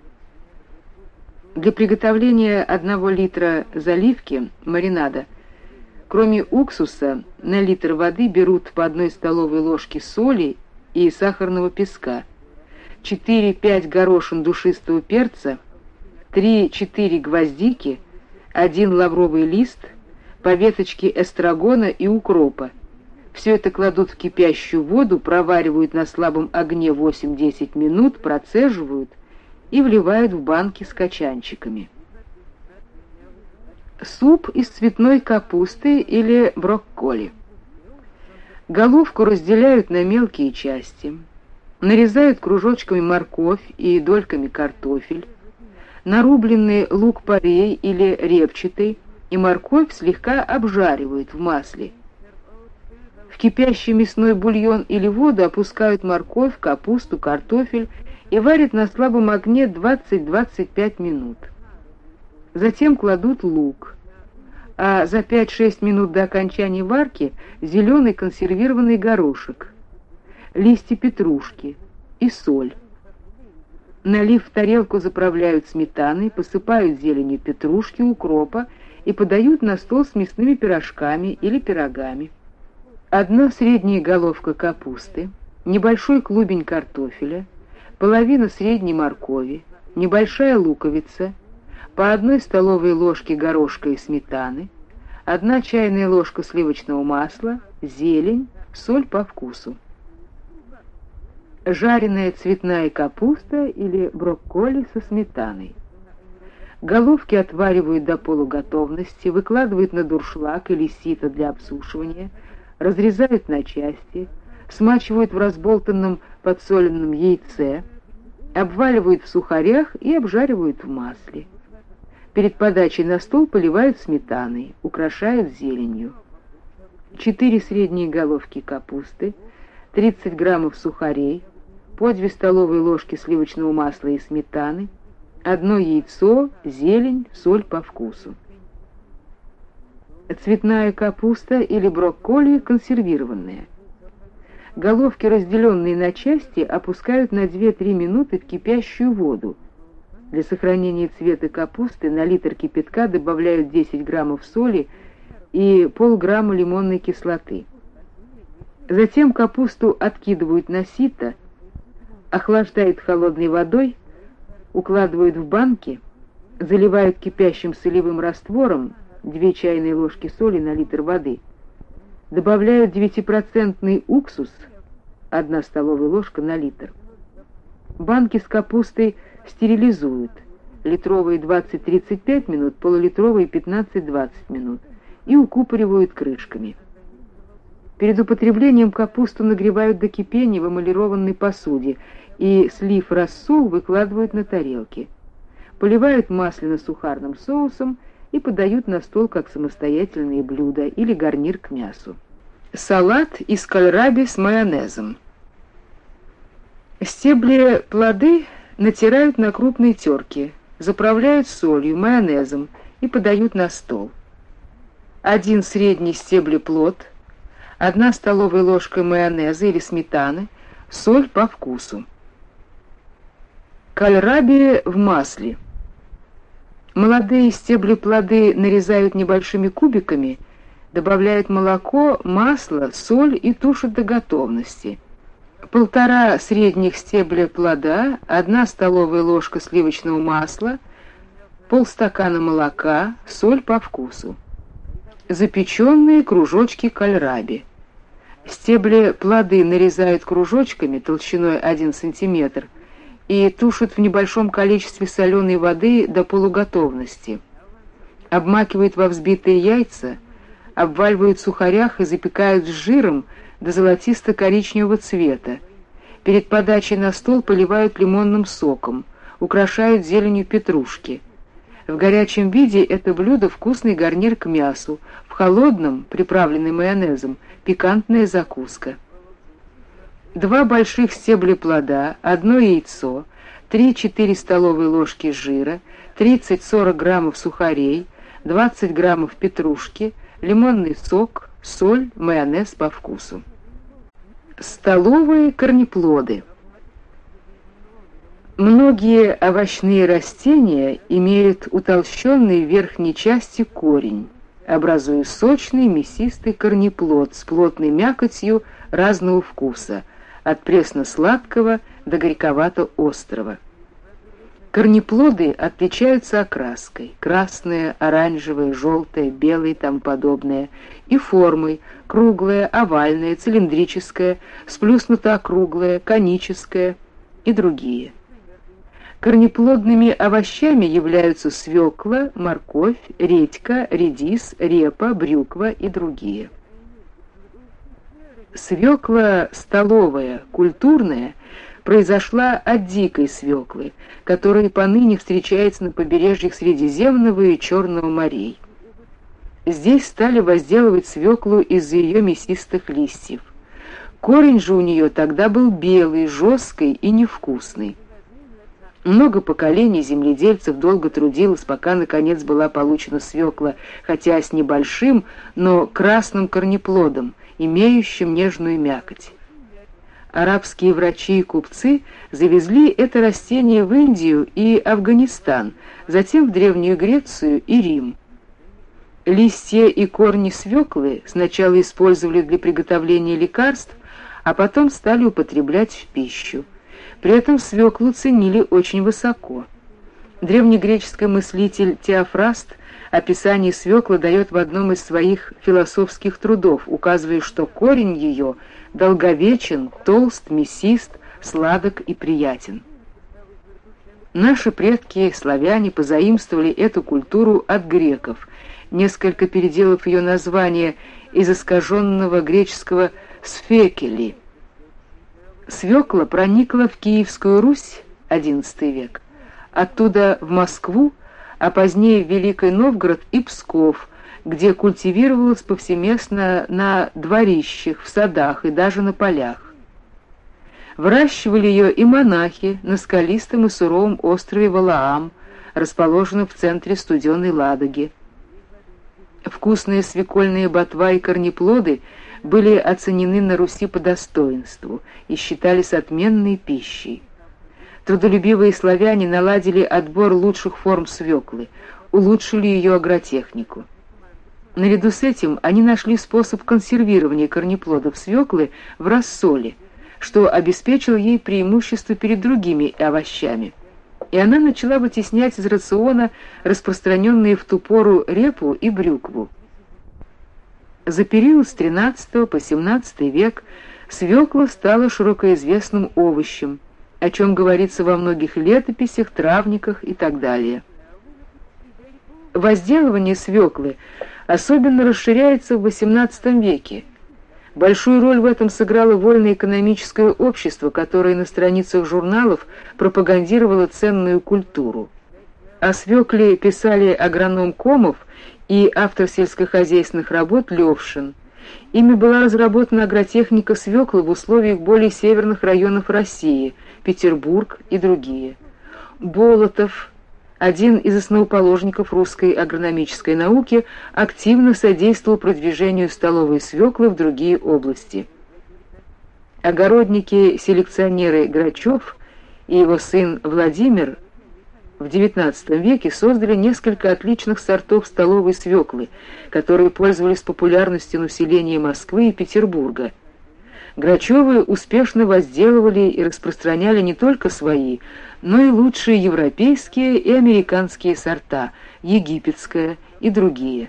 Для приготовления 1 литра заливки, маринада, кроме уксуса, на литр воды берут по 1 столовой ложке соли и сахарного песка, 4-5 горошин душистого перца, 3-4 гвоздики, 1 лавровый лист, по веточке эстрагона и укропа. Все это кладут в кипящую воду, проваривают на слабом огне 8-10 минут, процеживают и вливают в банки с качанчиками. Суп из цветной капусты или брокколи. Головку разделяют на мелкие части, нарезают кружочками морковь и дольками картофель, нарубленный лук-порей или репчатый и морковь слегка обжаривают в масле. В кипящий мясной бульон или воду опускают морковь, капусту, картофель и варят на слабом огне 20-25 минут. Затем кладут лук, а за 5-6 минут до окончания варки зеленый консервированный горошек, листья петрушки и соль. Налив в тарелку, заправляют сметаной, посыпают зеленью петрушки, укропа и подают на стол с мясными пирожками или пирогами. Одна средняя головка капусты, небольшой клубень картофеля, половина средней моркови, небольшая луковица, по 1 столовой ложке горошка и сметаны, 1 чайная ложка сливочного масла, зелень, соль по вкусу. Жареная цветная капуста или брокколи со сметаной. Головки отваривают до полуготовности, выкладывают на дуршлаг или сито для обсушивания, разрезают на части, смачивают в разболтанном подсоленном яйце, обваливают в сухарях и обжаривают в масле. Перед подачей на стол поливают сметаной, украшают зеленью. 4 средние головки капусты, 30 граммов сухарей, по 2 столовые ложки сливочного масла и сметаны, 1 яйцо, зелень, соль по вкусу. Цветная капуста или брокколи консервированная. Головки, разделенные на части, опускают на 2-3 минуты в кипящую воду. Для сохранения цвета капусты на литр кипятка добавляют 10 граммов соли и полграмма лимонной кислоты. Затем капусту откидывают на сито, охлаждают холодной водой, укладывают в банки, заливают кипящим солевым раствором 2 чайные ложки соли на литр воды, добавляют 9% уксус 1 столовая ложка на литр. Банки с капустой стерилизуют, литровые 20-35 минут, полулитровые 15-20 минут, и укупоривают крышками. Перед употреблением капусту нагревают до кипения в эмалированной посуде и, слив рассол, выкладывают на тарелки. Поливают масляно-сухарным соусом и подают на стол как самостоятельные блюда или гарнир к мясу. Салат из кальраби с майонезом. Стебли плоды натирают на крупной терке, заправляют солью, майонезом и подают на стол. 1 средний стеблеплод, 1 столовая ложка майонеза или сметаны, соль по вкусу. Кальраби в масле. Молодые стебли-плоды нарезают небольшими кубиками, добавляют молоко, масло, соль и тушат до готовности. 1,5 средних стебля плода, 1 столовая ложка сливочного масла, полстакана молока, соль по вкусу. Запеченные кружочки кальраби. Стебли плоды нарезают кружочками толщиной 1 см и тушат в небольшом количестве соленой воды до полуготовности. Обмакивают во взбитые яйца, обваливают в сухарях и запекают с жиром до золотисто-коричневого цвета. Перед подачей на стол поливают лимонным соком, украшают зеленью петрушки. В горячем виде это блюдо вкусный гарнир к мясу, в холодном, приправленный майонезом, пикантная закуска. 2 больших стебля плода, 1 яйцо, 3-4 столовые ложки жира, 30-40 граммов сухарей, 20 граммов петрушки, лимонный сок, соль, майонез по вкусу. Столовые корнеплоды. Многие овощные растения имеют утолщенный в верхней части корень, образуя сочный мясистый корнеплод с плотной мякотью разного вкуса, от пресно-сладкого до горьковато-острого. Корнеплоды отличаются окраской: красная, оранжевая, желтая, белая и тому подобное, и формой: круглая, овальная, цилиндрическая, сплюснуто-округлая, коническая и другие. Корнеплодными овощами являются свекла, морковь, редька, редис, репа, брюква и другие. Свекла столовая, культурная, произошла от дикой свеклы, которая поныне встречается на побережьях Средиземного и Черного морей. Здесь стали возделывать свеклу из-за ее мясистых листьев. Корень же у нее тогда был белый, жесткий и невкусный. Много поколений земледельцев долго трудилось, пока наконец была получена свекла, хотя с небольшим, но красным корнеплодом, имеющим нежную мякоть. Арабские врачи и купцы завезли это растение в Индию и Афганистан, затем в Древнюю Грецию и Рим. Листья и корни свеклы сначала использовали для приготовления лекарств, а потом стали употреблять в пищу. При этом свеклу ценили очень высоко. Древнегреческий мыслитель Теофраст описание свеклы дает в одном из своих философских трудов, указывая, что корень ее долговечен, толст, мясист, сладок и приятен. Наши предки, славяне, позаимствовали эту культуру от греков, несколько переделав ее название из искаженного греческого «сфекели». Свекла проникла в Киевскую Русь, XI век, оттуда в Москву, а позднее в Великий Новгород и Псков, где культивировалась повсеместно на дворищах, в садах и даже на полях. Выращивали ее и монахи на скалистом и суровом острове Валаам, расположенном в центре студеной Ладоги. Вкусные свекольные ботва и корнеплоды были оценены на Руси по достоинству и считались отменной пищей. Трудолюбивые славяне наладили отбор лучших форм свеклы, улучшили ее агротехнику. Наряду с этим они нашли способ консервирования корнеплодов свеклы в рассоле, что обеспечило ей преимущество перед другими овощами, и она начала вытеснять из рациона распространенные в ту пору репу и брюкву. За период с XIII по XVII век свекла стала широкоизвестным овощем, о чем говорится во многих летописях, травниках и так далее. Возделывание свеклы особенно расширяется в XVIII веке. Большую роль в этом сыграло вольноэкономическое общество, которое на страницах журналов пропагандировало ценную культуру. О свекле писали агроном Комов и автор сельскохозяйственных работ Левшин. Ими была разработана агротехника свеклы в условиях более северных районов России, Петербург и другие. Болотов, один из основоположников русской агрономической науки, активно содействовал продвижению столовой свеклы в другие области. Огородники-селекционеры Грачев и его сын Владимир в XIX веке создали несколько отличных сортов столовой свеклы, которые пользовались популярностью населения Москвы и Петербурга. Грачевы успешно возделывали и распространяли не только свои, но и лучшие европейские и американские сорта, египетская и другие.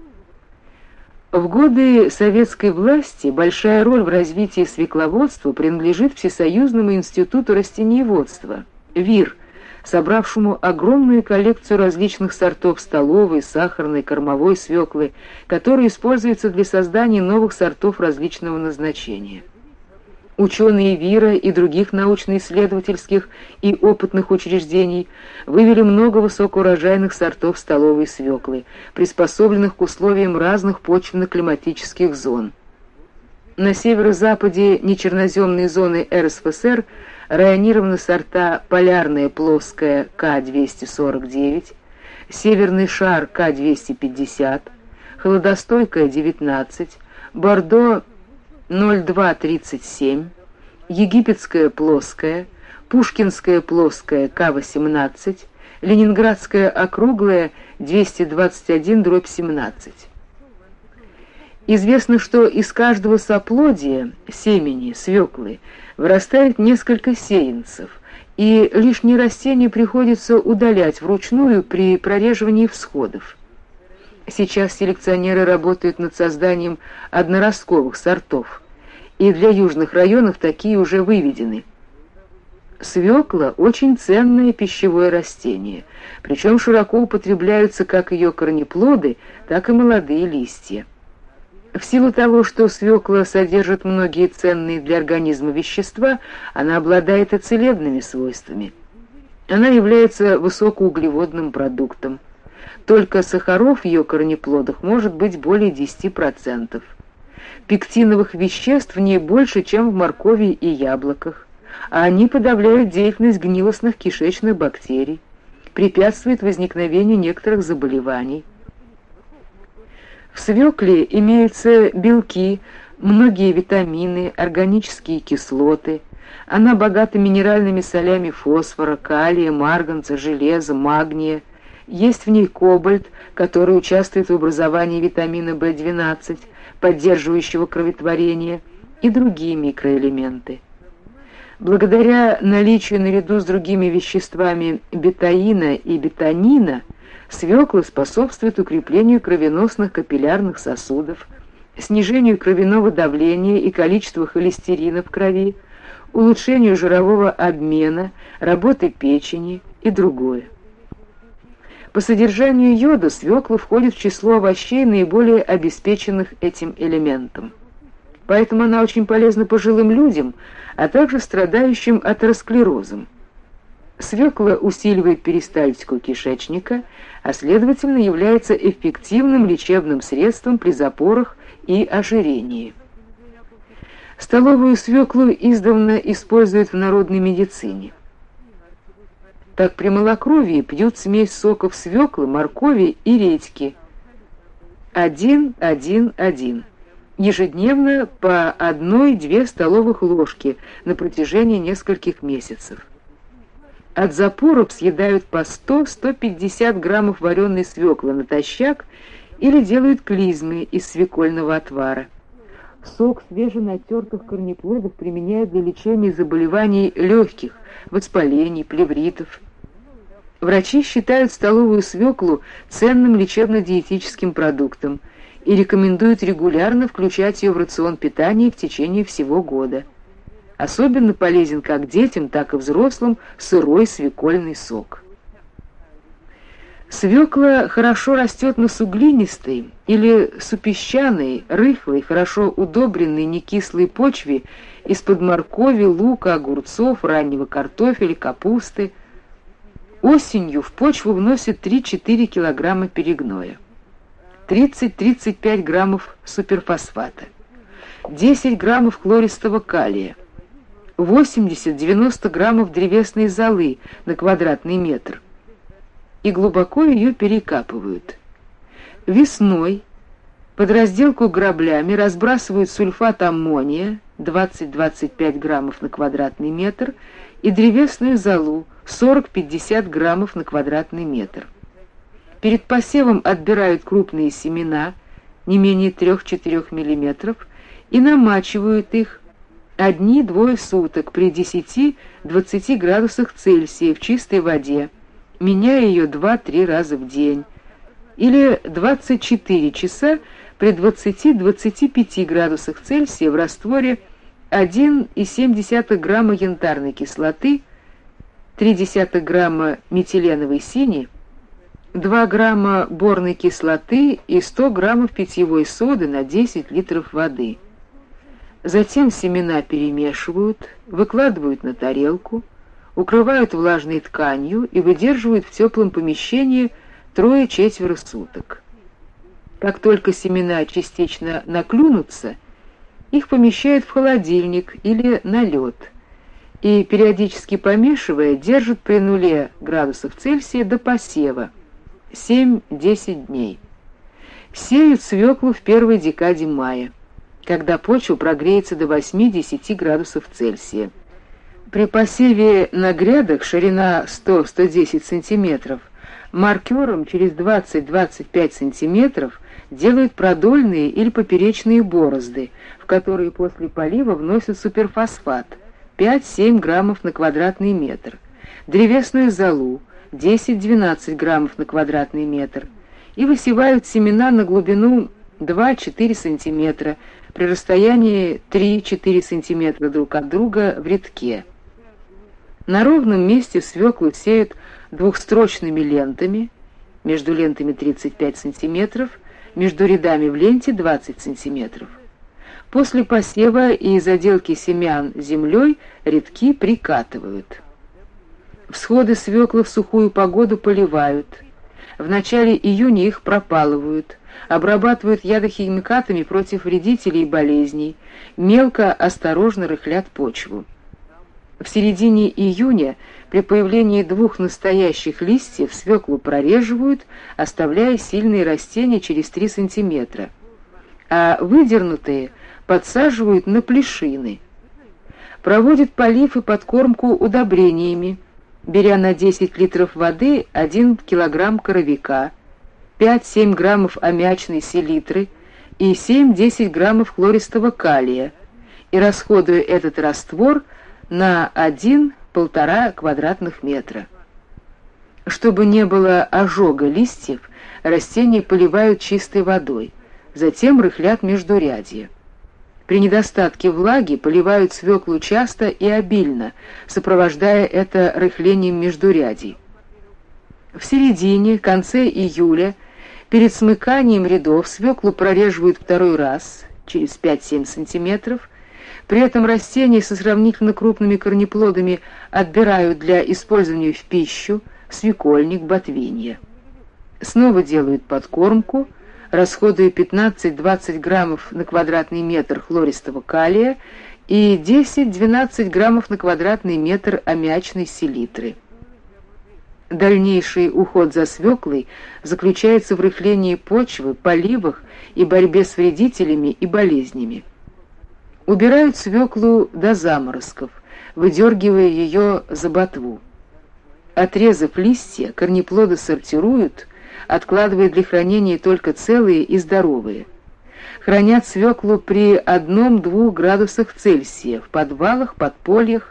В годы советской власти большая роль в развитии свекловодства принадлежит Всесоюзному институту растениеводства, ВИР, собравшему огромную коллекцию различных сортов столовой, сахарной, кормовой свеклы, которые используются для создания новых сортов различного назначения. Ученые ВИРа и других научно-исследовательских и опытных учреждений вывели много высокоурожайных сортов столовой свеклы, приспособленных к условиям разных почвенно-климатических зон. На северо-западе нечерноземной зоны РСФСР районированы сорта полярная плоская К-249, северный шар К-250, холодостойкая 19, бордо 0237, египетская плоская, пушкинская плоская К-18, ленинградская округлая 221/17. Известно, что из каждого соплодия, семени, свеклы, вырастает несколько сеянцев, и лишние растения приходится удалять вручную при прореживании всходов. Сейчас селекционеры работают над созданием одноростковых сортов, и для южных районов такие уже выведены. Свекла очень ценное пищевое растение, причем широко употребляются как ее корнеплоды, так и молодые листья. В силу того, что свекла содержит многие ценные для организма вещества, она обладает и целебными свойствами. Она является высокоуглеводным продуктом. Только сахаров в ее корнеплодах может быть более 10%. Пектиновых веществ в ней больше, чем в моркови и яблоках, а они подавляют деятельность гнилостных кишечных бактерий, препятствуют возникновению некоторых заболеваний. В свекле имеются белки, многие витамины, органические кислоты. Она богата минеральными солями фосфора, калия, марганца, железа, магния. Есть в ней кобальт, который участвует в образовании витамина В12, поддерживающего кроветворение, и другие микроэлементы. Благодаря наличию наряду с другими веществами бетаина и бетанина свекла способствует укреплению кровеносных капиллярных сосудов, снижению кровяного давления и количества холестерина в крови, улучшению жирового обмена, работы печени и другое. По содержанию йода свекла входит в число овощей, наиболее обеспеченных этим элементом. Поэтому она очень полезна пожилым людям, а также страдающим атеросклерозом. Свекла усиливает перистальтику кишечника, а следовательно является эффективным лечебным средством при запорах и ожирении. Столовую свеклу издавна используют в народной медицине. Так при малокровии пьют смесь соков свеклы, моркови и редьки 1-1-1 ежедневно по 1-2 столовых ложки на протяжении нескольких месяцев. От запоров съедают по 100-150 граммов вареной свеклы натощак или делают клизмы из свекольного отвара. Сок свеженатертых корнеплодов применяют для лечения заболеваний легких, воспалений, плевритов. Врачи считают столовую свеклу ценным лечебно-диетическим продуктом и рекомендуют регулярно включать ее в рацион питания в течение всего года. Особенно полезен как детям, так и взрослым сырой свекольный сок. Свекла хорошо растет на суглинистой или супесчаной, рыхлой, хорошо удобренной некислой почве из-под моркови, лука, огурцов, раннего картофеля, капусты. Осенью в почву вносят 3-4 килограмма перегноя, 30-35 граммов суперфосфата, 10 граммов хлористого калия, 80-90 граммов древесной золы на квадратный метр, и глубоко ее перекапывают. Весной под разделку граблями разбрасывают сульфат аммония 20-25 граммов на квадратный метр и древесную золу 40-50 граммов на квадратный метр. Перед посевом отбирают крупные семена, не менее 3-4 мм, и намачивают их 1-2 суток при 10-20 градусах Цельсия в чистой воде, меняя ее 2-3 раза в день, или 24 часа при 20-25 градусах Цельсия в растворе 1,7 грамма янтарной кислоты, 0,3 грамма метиленовой сини, 2 грамма борной кислоты и 100 граммов питьевой соды на 10 литров воды. Затем семена перемешивают, выкладывают на тарелку, укрывают влажной тканью и выдерживают в теплом помещении 3-4 суток. Как только семена частично наклюнутся, их помещают в холодильник или на лед и, периодически помешивая, держат при 0 градусов Цельсия до посева 7-10 дней. Сеют свеклу в первой декаде мая, когда почва прогреется до 8-10 градусов Цельсия. При посеве на грядах ширина 100-110 см маркером через 20-25 см делают продольные или поперечные борозды, в которые после полива вносят суперфосфат 5-7 граммов на квадратный метр, древесную золу 10-12 граммов на квадратный метр и высевают семена на глубину 2-4 см при расстоянии 3-4 см друг от друга в рядке. На ровном месте свеклу сеют двухстрочными лентами, между лентами 35 см, между рядами в ленте 20 см. После посева и заделки семян землей рядки прикатывают. Всходы свеклы в сухую погоду поливают. В начале июня их пропалывают, обрабатывают ядохимикатами против вредителей и болезней, мелко, осторожно рыхлят почву. В середине июня при появлении двух настоящих листьев свеклу прореживают, оставляя сильные растения через 3 сантиметра, а выдернутые подсаживают на плешины. Проводят полив и подкормку удобрениями, беря на 10 литров воды 1 килограмм коровика, 5-7 граммов аммиачной селитры и 7-10 граммов хлористого калия, и расходуя этот раствор на 1-1,5 квадратных метра. Чтобы не было ожога листьев, растения поливают чистой водой, затем рыхлят междурядье. При недостатке влаги поливают свеклу часто и обильно, сопровождая это рыхлением междурядий. В середине, конце июля, перед смыканием рядов свеклу прореживают второй раз, через 5-7 сантиметров. При этом растения со сравнительно крупными корнеплодами отбирают для использования в пищу: свекольник, ботвинья. Снова делают подкормку, расходуя 15-20 граммов на квадратный метр хлористого калия и 10-12 граммов на квадратный метр аммиачной селитры. Дальнейший уход за свеклой заключается в рыхлении почвы, поливах и борьбе с вредителями и болезнями. Убирают свеклу до заморозков, выдергивая ее за ботву. Отрезав листья, корнеплоды сортируют, откладывая для хранения только целые и здоровые. Хранят свеклу при 1-2 градусах Цельсия в подвалах, подпольях.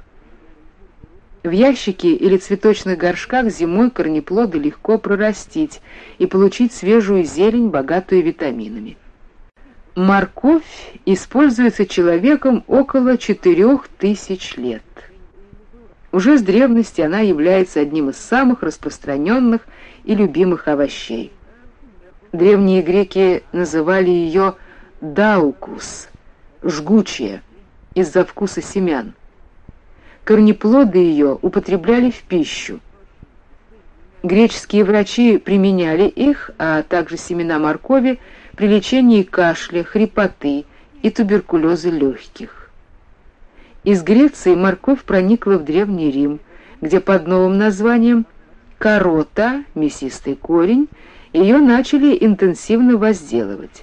В ящике или цветочных горшках зимой корнеплоды легко прорастить и получить свежую зелень, богатую витаминами. Морковь используется человеком около 4000 лет. Уже с древности она является одним из самых распространенных и любимых овощей. Древние греки называли ее даукус, жгучая, из-за вкуса семян. Корнеплоды ее употребляли в пищу. Греческие врачи применяли их, а также семена моркови, при лечении кашля, хрипоты и туберкулеза легких. Из Греции морковь проникла в Древний Рим, где под новым названием карота, мясистый корень, ее начали интенсивно возделывать.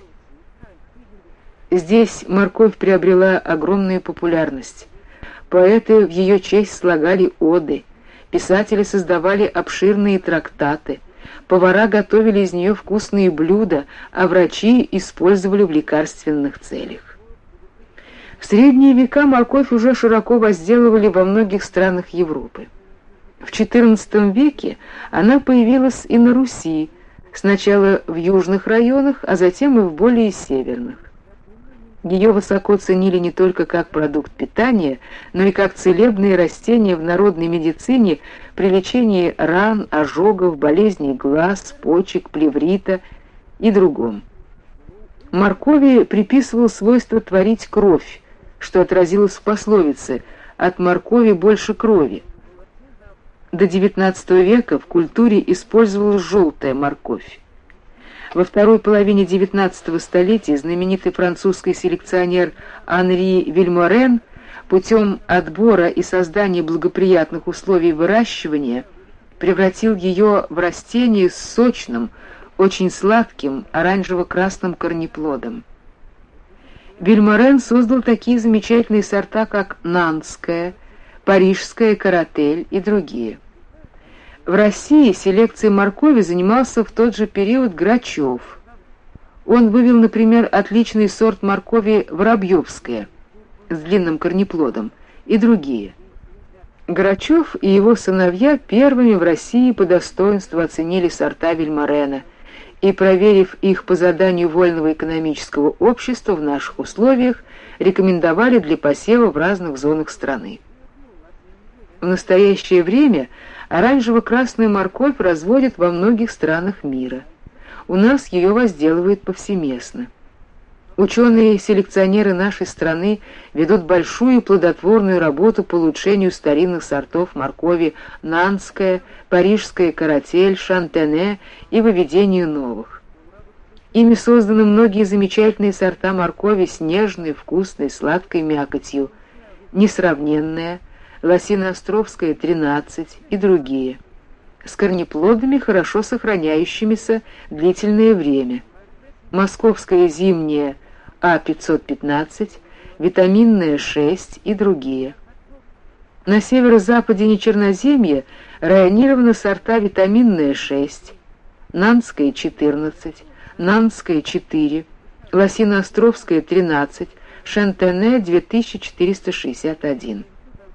Здесь морковь приобрела огромную популярность. Поэты в ее честь слагали оды, писатели создавали обширные трактаты, повара готовили из нее вкусные блюда, а врачи использовали в лекарственных целях. В средние века морковь уже широко возделывали во многих странах Европы. В XIV веке она появилась и на Руси, сначала в южных районах, а затем и в более северных. Ее высоко ценили не только как продукт питания, но и как целебные растения в народной медицине при лечении ран, ожогов, болезней глаз, почек, плеврита и другом. Моркови приписывал свойство творить кровь, что отразилось в пословице «от моркови больше крови». До XIX века в культуре использовалась желтая морковь. Во второй половине XIX столетия знаменитый французский селекционер Анри Вильморен путем отбора и создания благоприятных условий выращивания превратил ее в растение с сочным, очень сладким оранжево-красным корнеплодом. Вильморен создал такие замечательные сорта, как нанская, парижская каратель и другие. В России селекцией моркови занимался в тот же период Грачев. Он вывел, например, отличный сорт моркови воробьевская с длинным корнеплодом и другие. Грачев и его сыновья первыми в России по достоинству оценили сорта Вильморена и, проверив их по заданию Вольного экономического общества в наших условиях, рекомендовали для посева в разных зонах страны. В настоящее время оранжево-красную морковь разводят во многих странах мира. У нас ее возделывают повсеместно. Ученые-селекционеры нашей страны ведут большую и плодотворную работу по улучшению старинных сортов моркови нанская, парижская каратель, шантене и выведению новых. Ими созданы многие замечательные сорта моркови с нежной, вкусной, сладкой мякотью, несравненная, лосино-островская 13 и другие. С корнеплодами, хорошо сохраняющимися длительное время. Московская зимняя А515, витаминная 6 и другие. На северо-западе Нечерноземья районированы сорта витаминная 6, Нанская 14, Нанская 4, лосино-островская 13, Шантене 2461.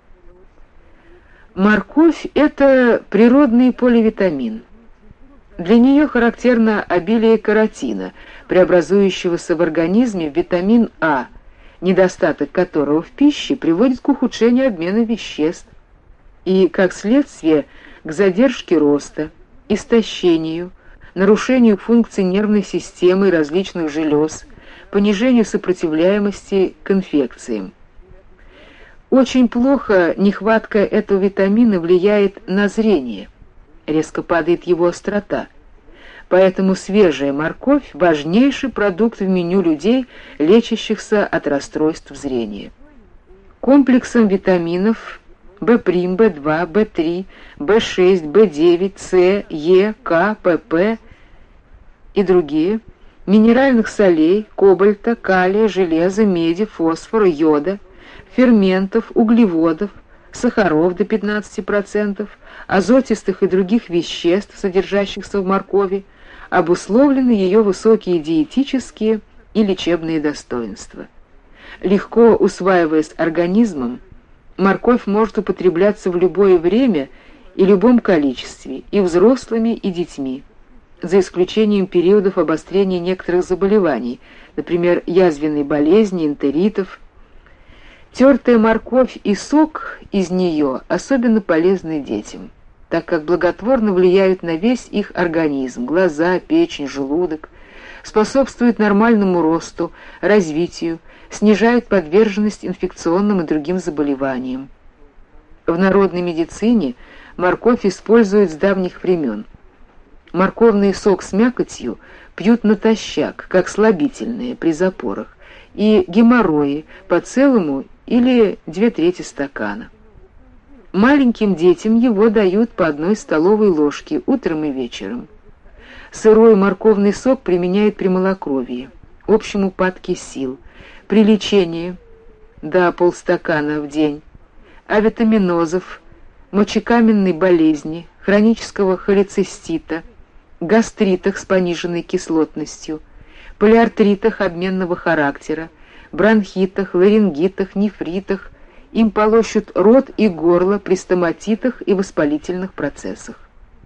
Морковь – это природный поливитамин. Для нее характерно обилие каротина, преобразующегося в организме в витамин А, недостаток которого в пище приводит к ухудшению обмена веществ и, как следствие, к задержке роста, истощению, нарушению функций нервной системы и различных желез, понижению сопротивляемости к инфекциям. Очень плохо нехватка этого витамина влияет на зрение, резко падает его острота. Поэтому свежая морковь – важнейший продукт в меню людей, лечащихся от расстройств зрения. Комплексом витаминов В', В2, В3, В6, В9, С, Е, К, ПП и другие, минеральных солей, кобальта, калия, железа, меди, фосфора, йода, ферментов, углеводов, сахаров до 15%, азотистых и других веществ, содержащихся в моркови, обусловлены ее высокие диетические и лечебные достоинства. Легко усваиваясь организмом, морковь может употребляться в любое время и любом количестве, и взрослыми, и детьми, за исключением периодов обострения некоторых заболеваний, например, язвенной болезни, энтеритов. Тертая морковь и сок из нее особенно полезны детям, так как благотворно влияют на весь их организм, глаза, печень, желудок, способствуют нормальному росту, развитию, снижают подверженность инфекционным и другим заболеваниям. В народной медицине морковь используют с давних времен. Морковный сок с мякотью пьют натощак, как слабительное при запорах, и геморрои по целому или 2/3 стакана. Маленьким детям его дают по 1 столовой ложке утром и вечером. Сырой морковный сок применяют при малокровии, общем упадке сил, при лечении до полстакана в день, авитаминозов, мочекаменной болезни, хронического холецистита, гастритах с пониженной кислотностью, полиартритах обменного характера, бронхитах, ларингитах, нефритах, им полощут рот и горло при стоматитах и воспалительных процессах.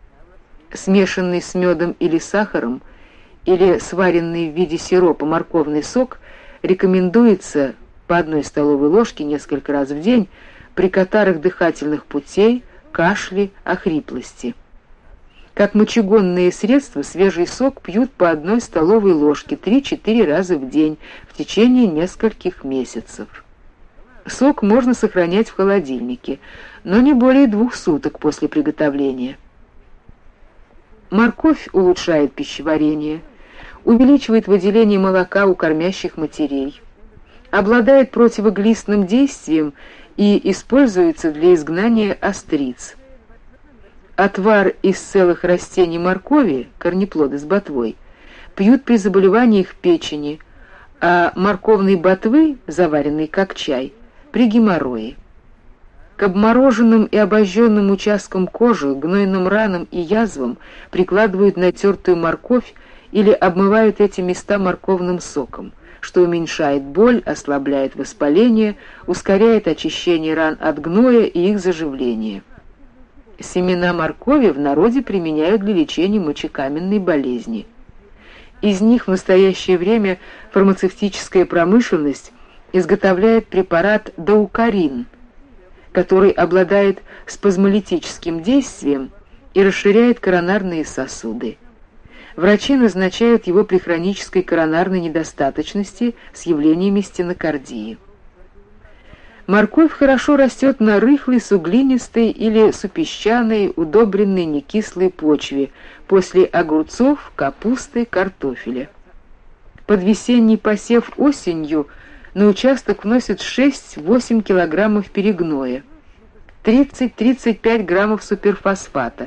Смешанный с медом или сахаром, или сваренный в виде сиропа морковный сок рекомендуется по 1 столовой ложке несколько раз в день при катарах дыхательных путей, кашле, охриплости. Как мочегонные средства свежий сок пьют по 1 столовой ложке 3-4 раза в день в течение нескольких месяцев. Сок можно сохранять в холодильнике, но не более 2 суток после приготовления. Морковь улучшает пищеварение, увеличивает выделение молока у кормящих матерей, обладает противоглистным действием и используется для изгнания остриц. Отвар из целых растений моркови, корнеплоды с ботвой, пьют при заболеваниях печени, а морковной ботвы, заваренной как чай, при геморрое. К обмороженным и обожженным участкам кожи, гнойным ранам и язвам прикладывают натертую морковь или обмывают эти места морковным соком, что уменьшает боль, ослабляет воспаление, ускоряет очищение ран от гноя и их заживление. Семена моркови в народе применяют для лечения мочекаменной болезни. Из них в настоящее время фармацевтическая промышленность изготовляет препарат даукарин, который обладает спазмолитическим действием и расширяет коронарные сосуды. Врачи назначают его при хронической коронарной недостаточности с явлениями стенокардии. Морковь хорошо растет на рыхлой, суглинистой или супесчаной, удобренной некислой почве после огурцов, капусты, картофеля. Под весенний посев осенью на участок вносят 6-8 килограммов перегноя. 30-35 граммов суперфосфата,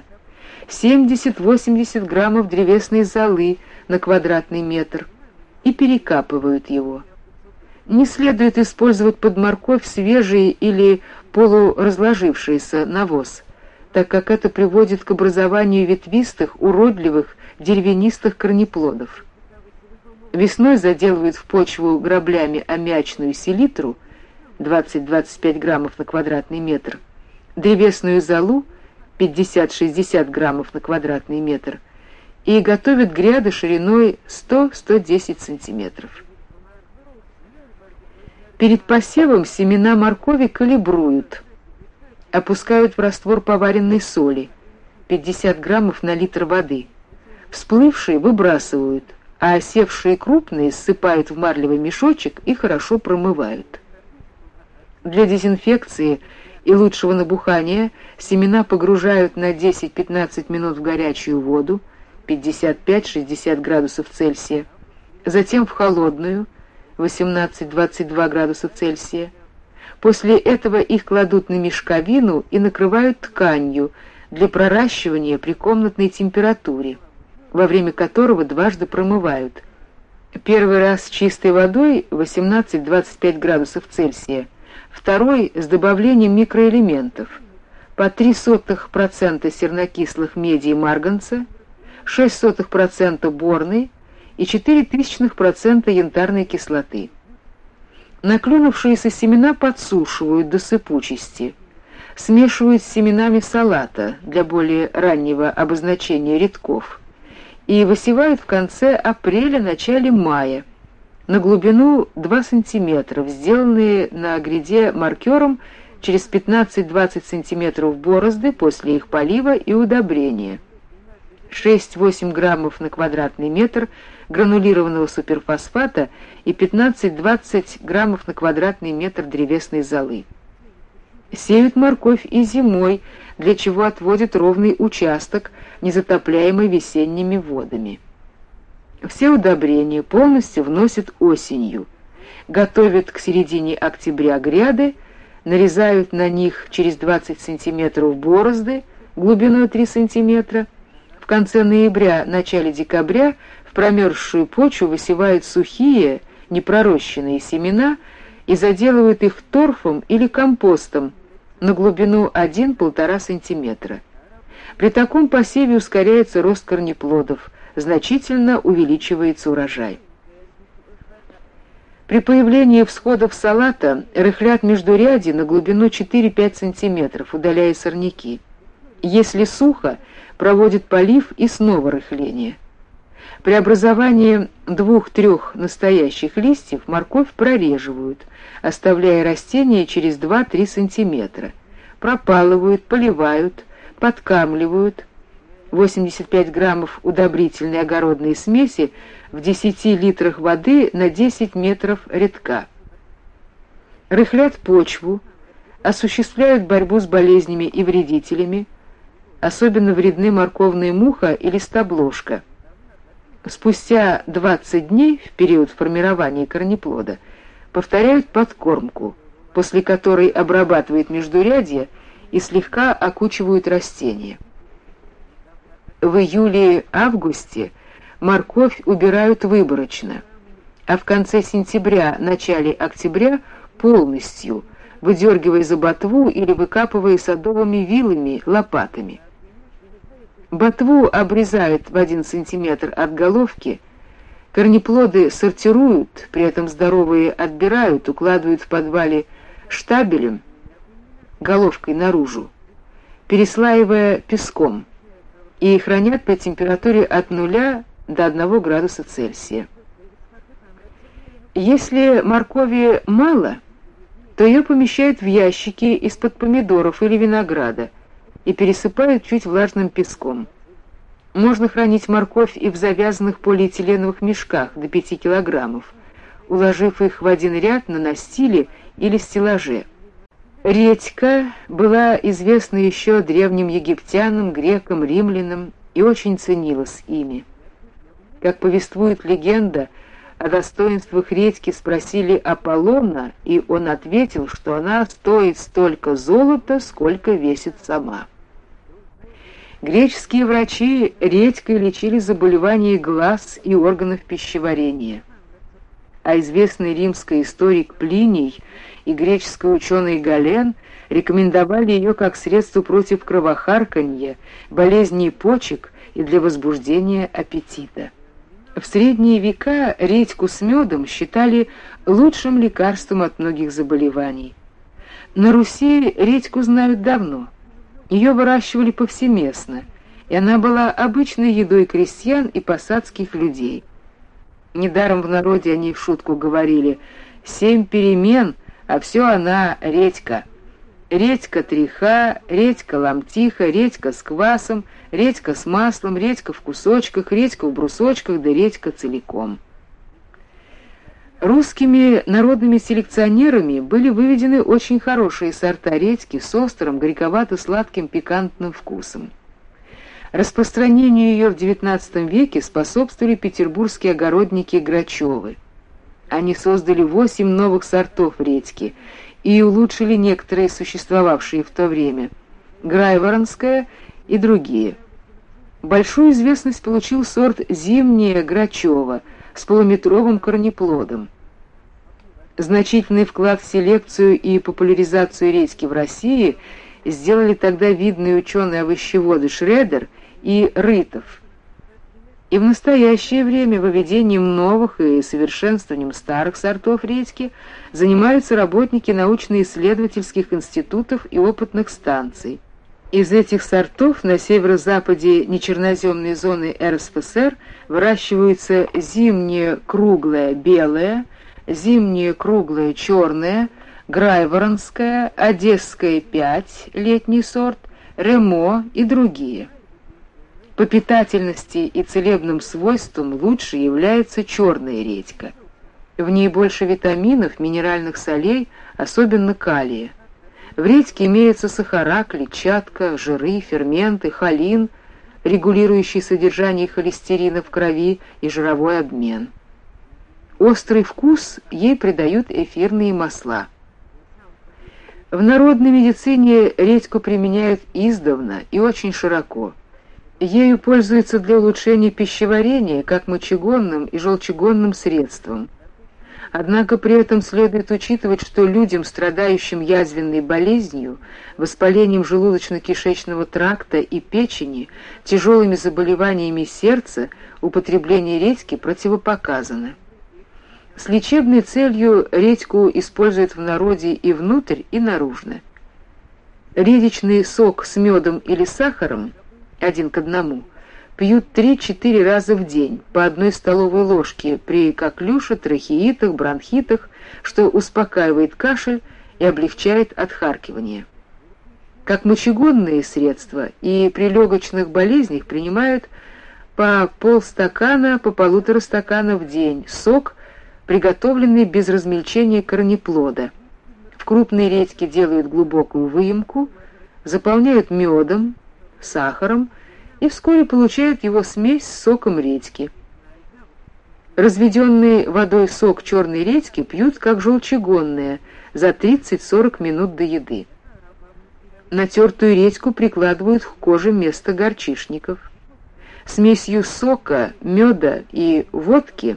70-80 граммов древесной золы на квадратный метр и перекапывают его. Не следует использовать под морковь свежий или полуразложившийся навоз, так как это приводит к образованию ветвистых, уродливых, деревянистых корнеплодов. Весной заделывают в почву граблями аммиачную селитру 20-25 граммов на квадратный метр, древесную золу 50-60 граммов на квадратный метр и готовят гряды шириной 100-110 сантиметров. Перед посевом семена моркови калибруют, опускают в раствор поваренной соли 50 граммов на литр воды, всплывшие выбрасывают, а осевшие крупные ссыпают в марлевый мешочек и хорошо промывают. Для дезинфекции и лучшего набухания семена погружают на 10-15 минут в горячую воду 55-60 градусов Цельсия, затем в холодную 18-22 градуса Цельсия. После этого их кладут на мешковину и накрывают тканью для проращивания при комнатной температуре, во время которого дважды промывают. Первый раз чистой водой 18-25 градусов Цельсия, второй с добавлением микроэлементов: по 0,03% сернокислых меди и марганца, 0,06% борной и 0,04% янтарной кислоты. Наклюнувшиеся семена подсушивают до сыпучести, смешивают с семенами салата для более раннего обозначения рядков и высевают в конце апреля-начале мая на глубину 2 см, сделанные на гряде маркером через 15-20 см борозды после их полива и удобрения. 6-8 граммов на квадратный метр гранулированного суперфосфата и 15-20 граммов на квадратный метр древесной золы. Сеют морковь и зимой, для чего отводят ровный участок, не затопляемый весенними водами. Все удобрения полностью вносят осенью, готовят к середине октября гряды, нарезают на них через 20 см борозды глубиной 3 см. В конце ноября, начале декабря в промерзшую почву высевают сухие, непророщенные семена и заделывают их торфом или компостом на глубину 1-1,5 см. При таком посеве ускоряется рост корнеплодов, значительно увеличивается урожай. При появлении всходов салата рыхлят междурядье на глубину 4-5 см, удаляя сорняки. Если сухо, проводят полив и снова рыхление. При образовании 2-3 настоящих листьев морковь прореживают, оставляя растение через 2-3 см, пропалывают, поливают, подкармливают. 85 граммов удобрительной огородной смеси в 10 литрах воды на 10 метров рядка. Рыхлят почву, осуществляют борьбу с болезнями и вредителями. Особенно вредны морковная муха и листобложка. Спустя 20 дней, в период формирования корнеплода, повторяют подкормку, после которой обрабатывают междурядье и слегка окучивают растения. В июле-августе морковь убирают выборочно, а в конце сентября, начале октября полностью, выдергивая за ботву или выкапывая садовыми вилами, лопатами. Ботву обрезают в 1 см от головки, корнеплоды сортируют, при этом здоровые отбирают, укладывают в подвале штабелем, головкой наружу, переслаивая песком, и хранят при температуре от 0 до 1 градуса Цельсия. Если моркови мало, то ее помещают в ящики из-под помидоров или винограда и пересыпают чуть влажным песком. Можно хранить морковь и в завязанных полиэтиленовых мешках до 5 килограммов, уложив их в один ряд на настиле или стеллаже. Редька была известна еще древним египтянам, грекам, римлянам и очень ценилась ими. Как повествует легенда, о достоинствах редьки спросили Аполлона, и он ответил, что она стоит столько золота, сколько весит сама. Греческие врачи редькой лечили заболевания глаз и органов пищеварения, а известный римский историк Плиний и греческий ученый Гален рекомендовали ее как средство против кровохарканья, болезней почек и для возбуждения аппетита. В средние века редьку с медом считали лучшим лекарством от многих заболеваний. На Руси редьку знают давно. Ее выращивали повсеместно, и она была обычной едой крестьян и посадских людей. Недаром в народе они в шутку говорили: 7 перемен, а все она редька. Редька-триха, редька-ломтиха, редька с квасом, редька с маслом, редька в кусочках, редька в брусочках, да редька целиком. Русскими народными селекционерами были выведены очень хорошие сорта редьки с острым, горьковато-сладким пикантным вкусом. Распространению ее в XIX веке способствовали петербургские огородники Грачевы. Они создали 8 новых сортов редьки и улучшили некоторые существовавшие в то время: Грайворонская и другие. Большую известность получил сорт Зимняя Грачева с полуметровым корнеплодом. Значительный вклад в селекцию и популяризацию редьки в России сделали тогда видные ученые-овощеводы Шредер и Рытов. И в настоящее время выведением новых и совершенствованием старых сортов редьки занимаются работники научно-исследовательских институтов и опытных станций. Из этих сортов на северо-западе нечерноземной зоны РСФСР выращиваются зимняя круглая белая, зимняя круглая черная, Грайворонская, Одесская 5, летний сорт, Ремо и другие. По питательности и целебным свойствам лучше является черная редька. В ней больше витаминов, минеральных солей, особенно калия. В редьке имеются сахара, клетчатка, жиры, ферменты, холин, регулирующий содержание холестерина в крови и жировой обмен. Острый вкус ей придают эфирные масла. В народной медицине редьку применяют издавна и очень широко. Ею пользуются для улучшения пищеварения как мочегонным и желчегонным средством. Однако при этом следует учитывать, что людям, страдающим язвенной болезнью, воспалением желудочно-кишечного тракта и печени, тяжелыми заболеваниями сердца, употребление редьки противопоказано. С лечебной целью редьку используют в народе и внутрь, и наружно. Редичный сок с медом или сахаром 1 к 1 пьют 3-4 раза в день по 1 столовой ложке при коклюше, трахеитах, бронхитах, что успокаивает кашель и облегчает отхаркивание. Как мочегонные средства и при легочных болезнях принимают по полстакана, по 1,5 стакана в день сок, приготовленный без размельчения корнеплода. В крупной редьке делают глубокую выемку, заполняют медом, сахаром и вскоре получают его смесь с соком редьки. Разведенный водой сок черной редьки пьют как желчегонное за 30-40 минут до еды. Натертую редьку прикладывают к коже вместо горчишников. Смесью сока, меда и водки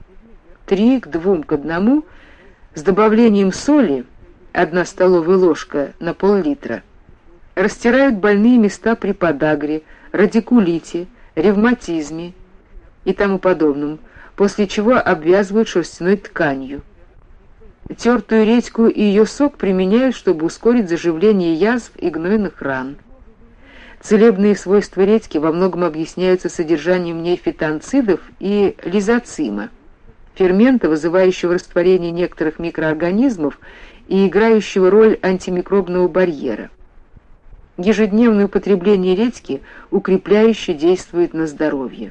3 к 2 к 1 с добавлением соли 1 столовая ложка на пол-литра растирают больные места при подагре, радикулите, ревматизме и тому подобном, после чего обвязывают шерстяной тканью. Тертую редьку и ее сок применяют, чтобы ускорить заживление язв и гнойных ран. Целебные свойства редьки во многом объясняются содержанием в ней фитонцидов и лизоцима, фермента, вызывающего растворение некоторых микроорганизмов и играющего роль антимикробного барьера. Ежедневное употребление редьки укрепляюще действует на здоровье.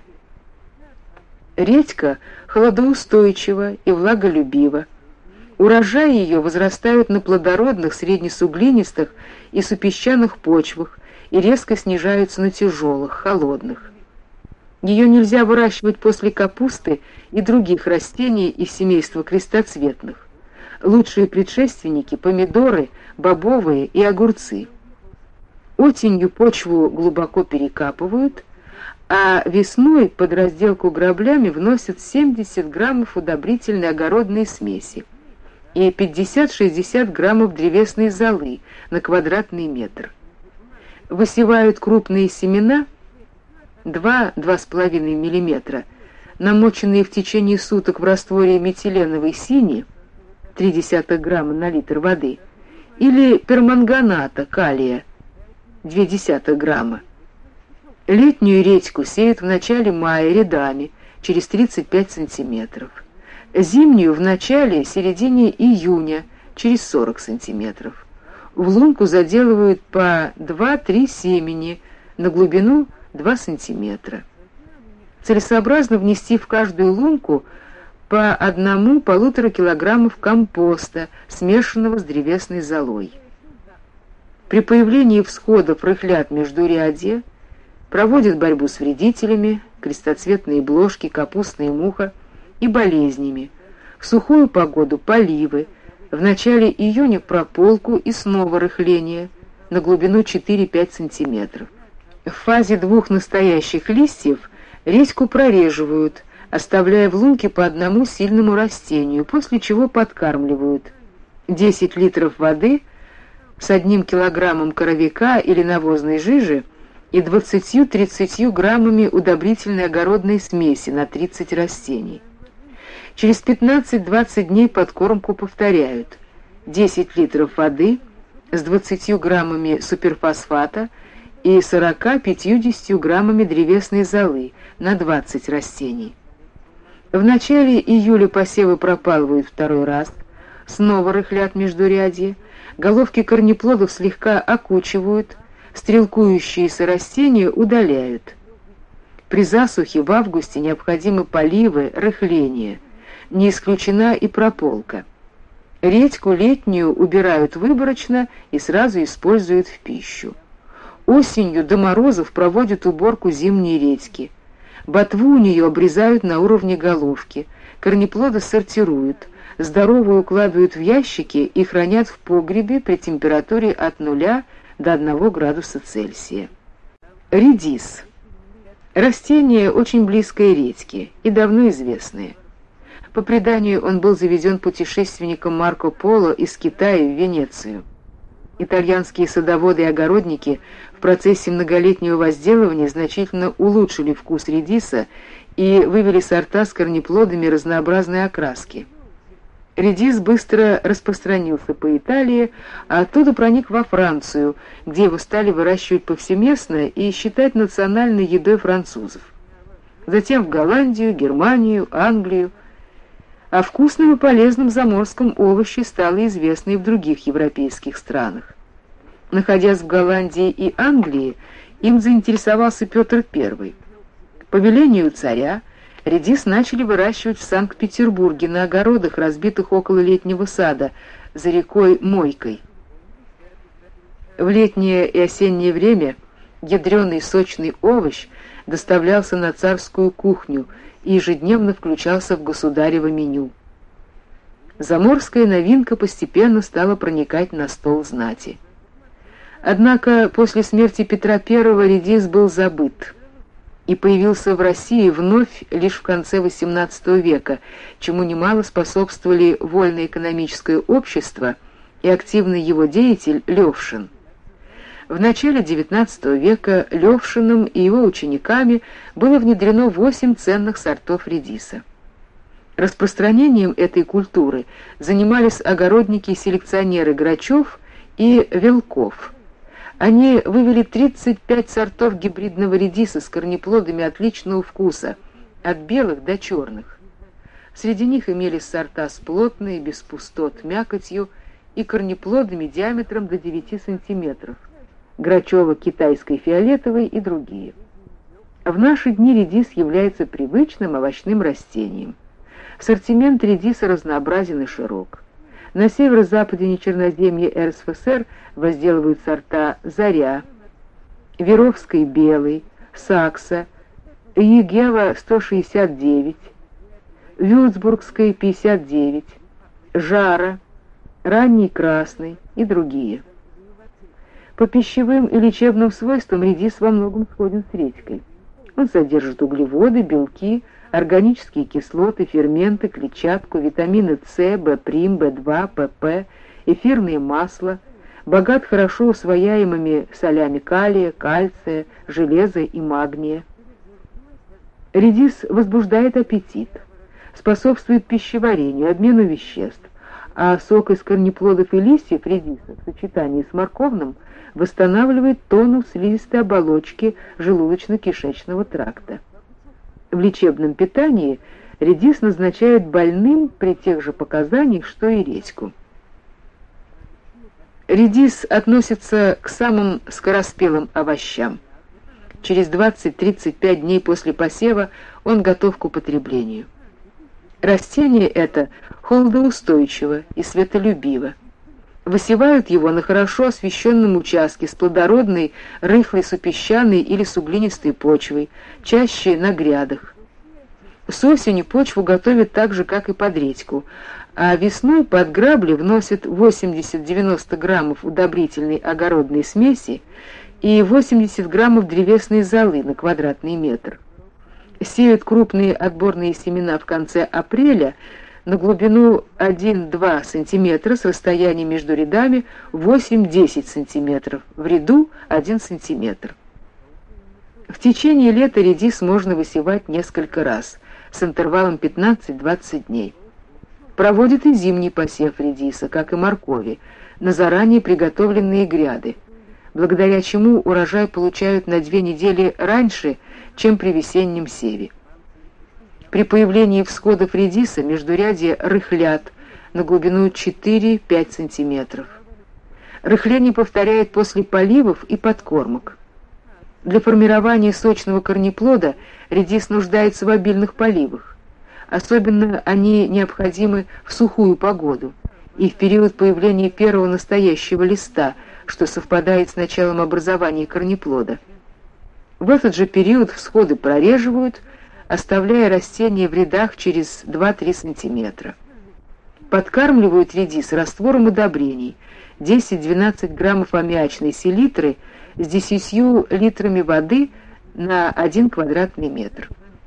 Редька холодоустойчива и влаголюбива. Урожаи ее возрастают на плодородных, среднесуглинистых и супесчаных почвах и резко снижаются на тяжелых, холодных. Ее нельзя выращивать после капусты и других растений из семейства крестоцветных. Лучшие предшественники — помидоры, бобовые и огурцы. Осенью почву глубоко перекапывают, а весной под разделку граблями вносят 70 граммов удобрительной огородной смеси и 50-60 граммов древесной золы на квадратный метр. Высевают крупные семена 2-2,5 мм, намоченные в течение суток в растворе метиленовой сини 0,3 грамма на литр воды или перманганата калия 0,2 грамма. Летнюю редьку сеют в начале мая рядами через 35 сантиметров. Зимнюю в начале-середине июня через 40 сантиметров. В лунку заделывают по 2-3 семени на глубину 2 сантиметра. Целесообразно внести в каждую лунку по 1-1,5 килограммов компоста, смешанного с древесной золой. При появлении всходов рыхлят междурядье, проводят борьбу с вредителями, крестоцветные блошки, капустная муха и болезнями. В сухую погоду поливы, в начале июня прополку и снова рыхление на глубину 4-5 сантиметров. В фазе двух настоящих листьев редьку прореживают, оставляя в лунке по одному сильному растению, после чего подкармливают. 10 литров воды с 1 килограммом коровика или навозной жижи и 20-30 граммами удобрительной огородной смеси на 30 растений. Через 15-20 дней подкормку повторяют. 10 литров воды с 20 граммами суперфосфата и 40-50 граммами древесной золы на 20 растений. В начале июля посевы пропалывают второй раз, снова рыхлят междурядье, головки корнеплодов слегка окучивают, стрелкующиеся растения удаляют. При засухе в августе необходимы поливы, рыхление, не исключена и прополка. Редьку летнюю убирают выборочно и сразу используют в пищу. Осенью до морозов проводят уборку зимней редьки. Ботву у нее обрезают на уровне головки, корнеплоды сортируют, здоровую укладывают в ящики и хранят в погребе при температуре от 0 до 1 градуса Цельсия. Редис. Растение очень близкое редьке и давно известное. По преданию, он был завезен путешественником Марко Поло из Китая в Венецию. Итальянские садоводы и огородники в процессе многолетнего возделывания значительно улучшили вкус редиса и вывели сорта с корнеплодами разнообразной окраски. Редис быстро распространился по Италии, а оттуда проник во Францию, где его стали выращивать повсеместно и считать национальной едой французов. Затем в Голландию, Германию, Англию. О вкусном и полезном заморском овоще стало известно и в других европейских странах. Находясь в Голландии и Англии, им заинтересовался Петр I. По велению царя редис начали выращивать в Санкт-Петербурге на огородах, разбитых около летнего сада, за рекой Мойкой. В летнее и осеннее время ядреный сочный овощ доставлялся на царскую кухню и ежедневно включался в государево меню. Заморская новинка постепенно стала проникать на стол знати. Однако после смерти Петра I редис был забыт и появился в России вновь лишь в конце XVIII века, чему немало способствовали Вольное экономическое общество и активный его деятель Левшин. В начале XIX века Левшиным и его учениками было внедрено 8 ценных сортов редиса. Распространением этой культуры занимались огородники и селекционеры Грачев и Велков. Они вывели 35 сортов гибридного редиса с корнеплодами отличного вкуса, от белых до черных. Среди них имелись сорта с плотной, без пустот мякотью и корнеплодами диаметром до 9 сантиметров. Грачева китайской фиолетовой и другие. В наши дни редис является привычным овощным растением. Ассортимент редиса разнообразен и широк. На северо-западе Черноземья РСФСР возделывают сорта «Заря», «Веровский белый», «Сакса», Егева 169, Вюрцбургской 59, Жара, Ранний Красный и другие. По пищевым и лечебным свойствам редис во многом сходен с редькой. Он содержит углеводы, белки, органические кислоты, ферменты, клетчатку, витамины С, В', В2, ПП, эфирные масла, богат хорошо усвояемыми солями калия, кальция, железа и магния. Редис возбуждает аппетит, способствует пищеварению, обмену веществ, а сок из корнеплодов и листьев редиса в сочетании с морковным восстанавливает тонус слизистой оболочки желудочно-кишечного тракта. В лечебном питании редис назначают больным при тех же показаниях, что и редьку. Редис относится к самым скороспелым овощам. Через 20-35 дней после посева он готов к употреблению. Растение это холодоустойчиво и светолюбиво. Высевают его на хорошо освещенном участке с плодородной, рыхлой супесчаной или суглинистой почвой, чаще на грядах. С осени почву готовят так же, как и под редьку, а весной под грабли вносят 80-90 граммов удобрительной огородной смеси и 80 граммов древесной золы на квадратный метр. Сеют крупные отборные семена в конце апреля на глубину 1-2 см с расстоянием между рядами 8-10 см, в ряду 1 см. В течение лета редис можно высевать несколько раз, с интервалом 15-20 дней. Проводят и зимний посев редиса, как и моркови, на заранее приготовленные гряды, благодаря чему урожай получают на 2 недели раньше, чем при весеннем севе. При появлении всходов редиса междурядья рыхлят на глубину 4-5 см. Рыхление повторяют после поливов и подкормок. Для формирования сочного корнеплода редис нуждается в обильных поливах. Особенно они необходимы в сухую погоду и в период появления первого настоящего листа, что совпадает с началом образования корнеплода. В этот же период всходы прореживают, оставляя растение в рядах через 2-3 см. Подкармливают редис раствором удобрений 10-12 граммов аммиачной селитры с 10 литрами воды на 1 квадратный метр.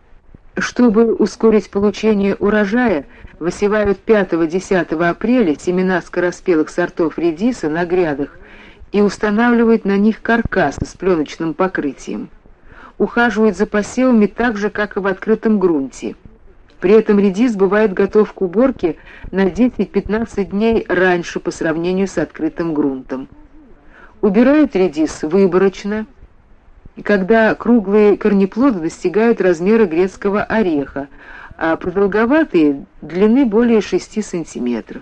Чтобы ускорить получение урожая, высевают 5-10 апреля семена скороспелых сортов редиса на грядах и устанавливают на них каркасы с пленочным покрытием. Ухаживают за посевами так же, как и в открытом грунте. При этом редис бывает готов к уборке на 10-15 дней раньше по сравнению с открытым грунтом. Убирают редис выборочно, когда круглые корнеплоды достигают размера грецкого ореха, а продолговатые — длины более 6 см.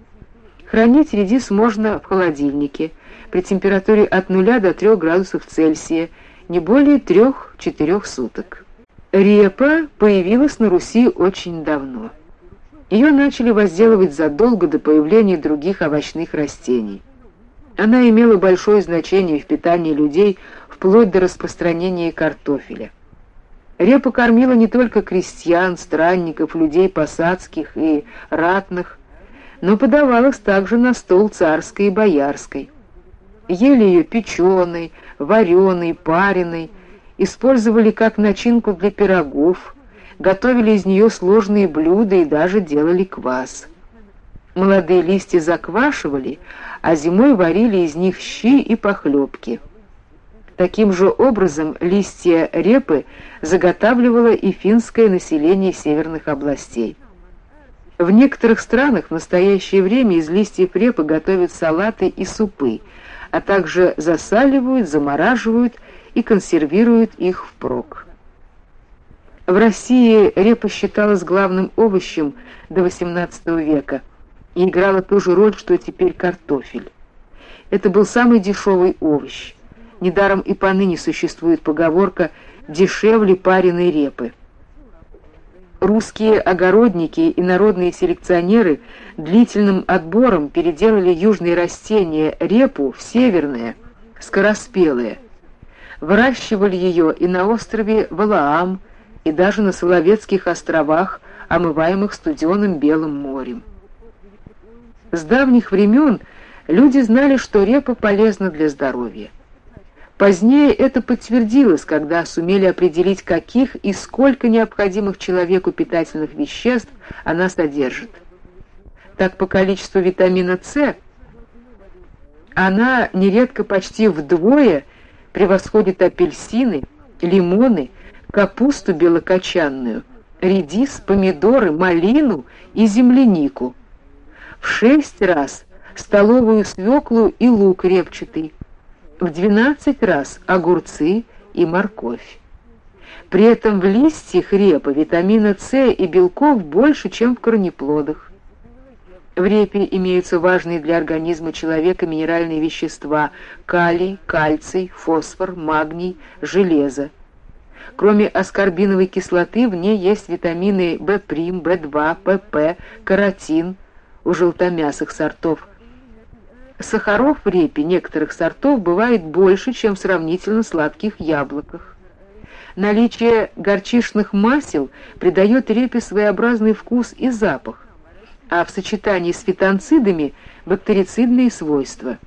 Хранить редис можно в холодильнике при температуре от 0 до 3 градусов Цельсия не более 3-4 суток. Репа появилась на Руси очень давно. Ее начали возделывать задолго до появления других овощных растений. Она имела большое значение в питании людей вплоть до распространения картофеля. Репа кормила не только крестьян, странников, людей посадских и ратных, но подавалась также на стол царской и боярской. Ели ее печеной, вареной, пареной, использовали как начинку для пирогов, готовили из нее сложные блюда и даже делали квас. Молодые листья заквашивали, а зимой варили из них щи и похлебки. Таким же образом листья репы заготавливало и финское население северных областей. В некоторых странах в настоящее время из листьев репы готовят салаты и супы, а также засаливают, замораживают и консервируют их впрок. В России репа считалась главным овощем до XVIII века и играла ту же роль, что теперь картофель. Это был самый дешевый овощ. Недаром и поныне существует поговорка «дешевле пареной репы». Русские огородники и народные селекционеры длительным отбором переделали южные растения репу в северные, скороспелые. Выращивали ее и на острове Валаам, и даже на Соловецких островах, омываемых студеным Белым морем. С давних времен люди знали, что репа полезна для здоровья. Позднее это подтвердилось, когда сумели определить, каких и сколько необходимых человеку питательных веществ она содержит. Так, по количеству витамина С она нередко почти вдвое превосходит апельсины, лимоны, капусту белокочанную, редис, помидоры, малину и землянику. В 6 раз столовую свеклу и лук репчатый, в 12 раз огурцы и морковь. При этом в листьях репы витамина С и белков больше, чем в корнеплодах. В репе имеются важные для организма человека минеральные вещества: калий, кальций, фосфор, магний, железо. Кроме аскорбиновой кислоты в ней есть витамины В', В2, ПП, каротин у желтомясых сортов. Сахаров в репе некоторых сортов бывает больше, чем в сравнительно сладких яблоках. Наличие горчичных масел придает репе своеобразный вкус и запах, а в сочетании с фитонцидами бактерицидные свойства.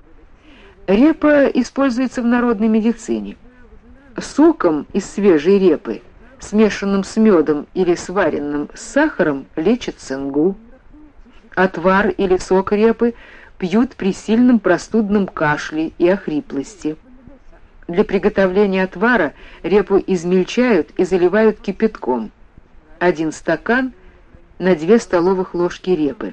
Репа используется в народной медицине. Соком из свежей репы, смешанным с медом или сваренным с сахаром, лечат цингу. Отвар или сок репы пьют при сильном простудном кашле и охриплости. Для приготовления отвара репу измельчают и заливают кипятком. 1 стакан на 2 столовых ложки репы.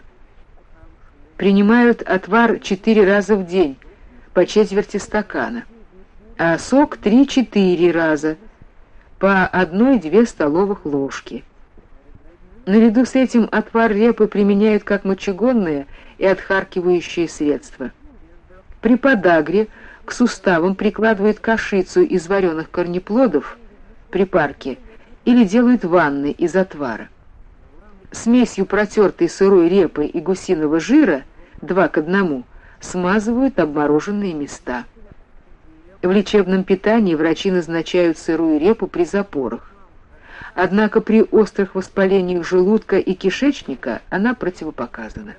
Принимают отвар 4 раза в день, по четверти стакана, а сок 3-4 раза, по 1-2 столовых ложки. Наряду с этим отвар репы применяют как мочегонное и отхаркивающее средство. При подагре к суставам прикладывают кашицу из вареных корнеплодов, припарки, или делают ванны из отвара. Смесью протертой сырой репы и гусиного жира 2:1 смазывают обмороженные места. В лечебном питании врачи назначают сырую репу при запорах. Однако при острых воспалениях желудка и кишечника она противопоказана.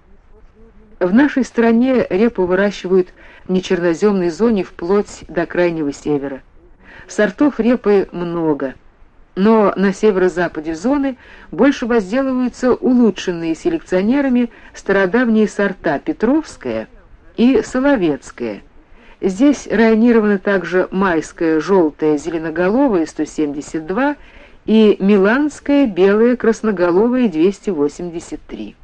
В нашей стране репу выращивают в нечерноземной зоне вплоть до крайнего севера. Сортов репы много, но на северо-западе зоны больше возделываются улучшенные селекционерами стародавние сорта Петровская и Соловецкая. Здесь районированы также майская желтая зеленоголовая 172 и миланская белая красноголовая 283.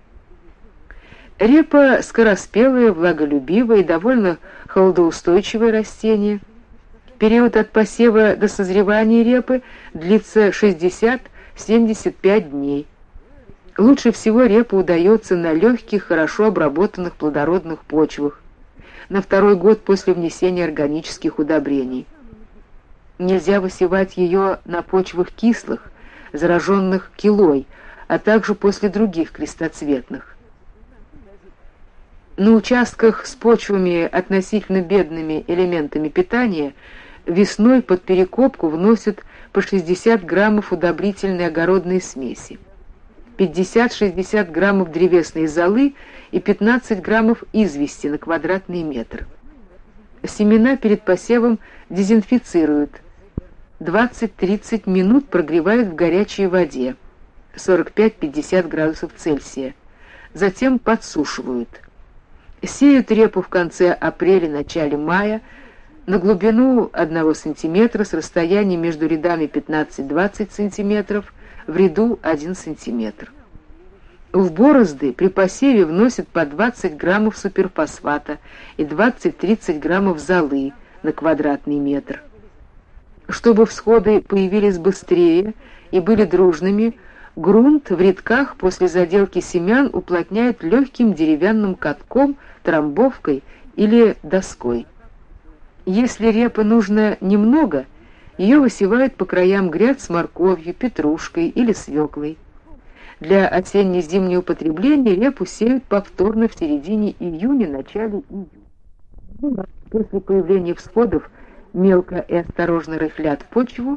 Репа скороспелое, влаголюбивое и довольно холодоустойчивое растение. Период от посева до созревания репы длится 60-75 дней. Лучше всего репа удается на легких, хорошо обработанных плодородных почвах, на 2-й год после внесения органических удобрений. Нельзя высевать ее на почвах кислых, зараженных килой, а также после других крестоцветных. На участках с почвами относительно бедными элементами питания весной под перекопку вносят по 60 граммов удобрительной огородной смеси, 50-60 граммов древесной золы и 15 граммов извести на квадратный метр. Семена перед посевом дезинфицируют, 20-30 минут прогревают в горячей воде, 45-50 градусов Цельсия, затем подсушивают. Сеют репу в конце апреля-начале мая на глубину 1 см с расстоянием между рядами 15-20 см, в ряду 1 см. В борозды при посеве вносят по 20 граммов суперфосфата и 20-30 граммов золы на квадратный метр. Чтобы всходы появились быстрее и были дружными, грунт в рядках после заделки семян уплотняют легким деревянным катком, трамбовкой или доской. Если репы нужно немного, ее высевают по краям гряд с морковью, петрушкой или свеклой. Для осенне-зимнего употребления репу сеют повторно в середине июня, начале июля. После появления всходов мелко и осторожно рыхлят почву,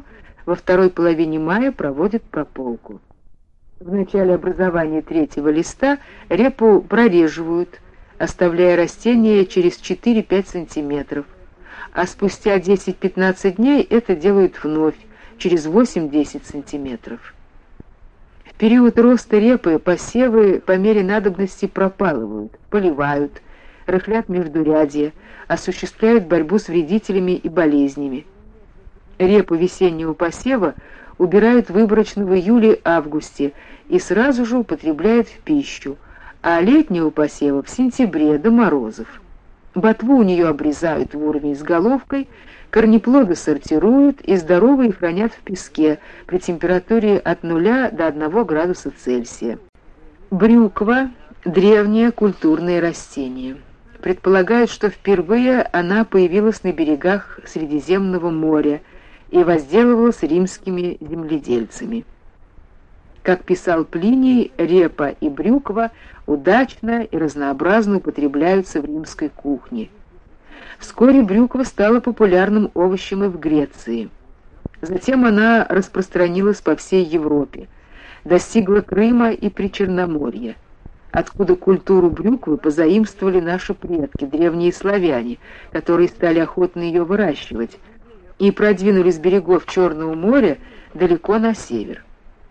Во второй половине мая проводят прополку. В начале образования третьего листа репу прореживают, оставляя растение через 4-5 сантиметров, а спустя 10-15 дней это делают вновь, через 8-10 сантиметров. В период роста репы посевы по мере надобности пропалывают, поливают, рыхлят междурядья, осуществляют борьбу с вредителями и болезнями. Репу весеннего посева убирают выборочно в июле-августе и сразу же употребляют в пищу, а летнего посева в сентябре до морозов. Ботву у нее обрезают в уровень с головкой, корнеплоды сортируют и здоровые хранят в песке при температуре от 0 до 1 градуса Цельсия. Брюква – древнее культурное растение. Предполагают, что впервые она появилась на берегах Средиземного моря и возделывалась римскими земледельцами. Как писал Плиний, репа и брюква удачно и разнообразно употребляются в римской кухне. Вскоре брюква стала популярным овощем и в Греции. Затем она распространилась по всей Европе, достигла Крыма и Причерноморья, откуда культуру брюквы позаимствовали наши предки, древние славяне, которые стали охотно ее выращивать, и продвинулись с берегов Черного моря далеко на север.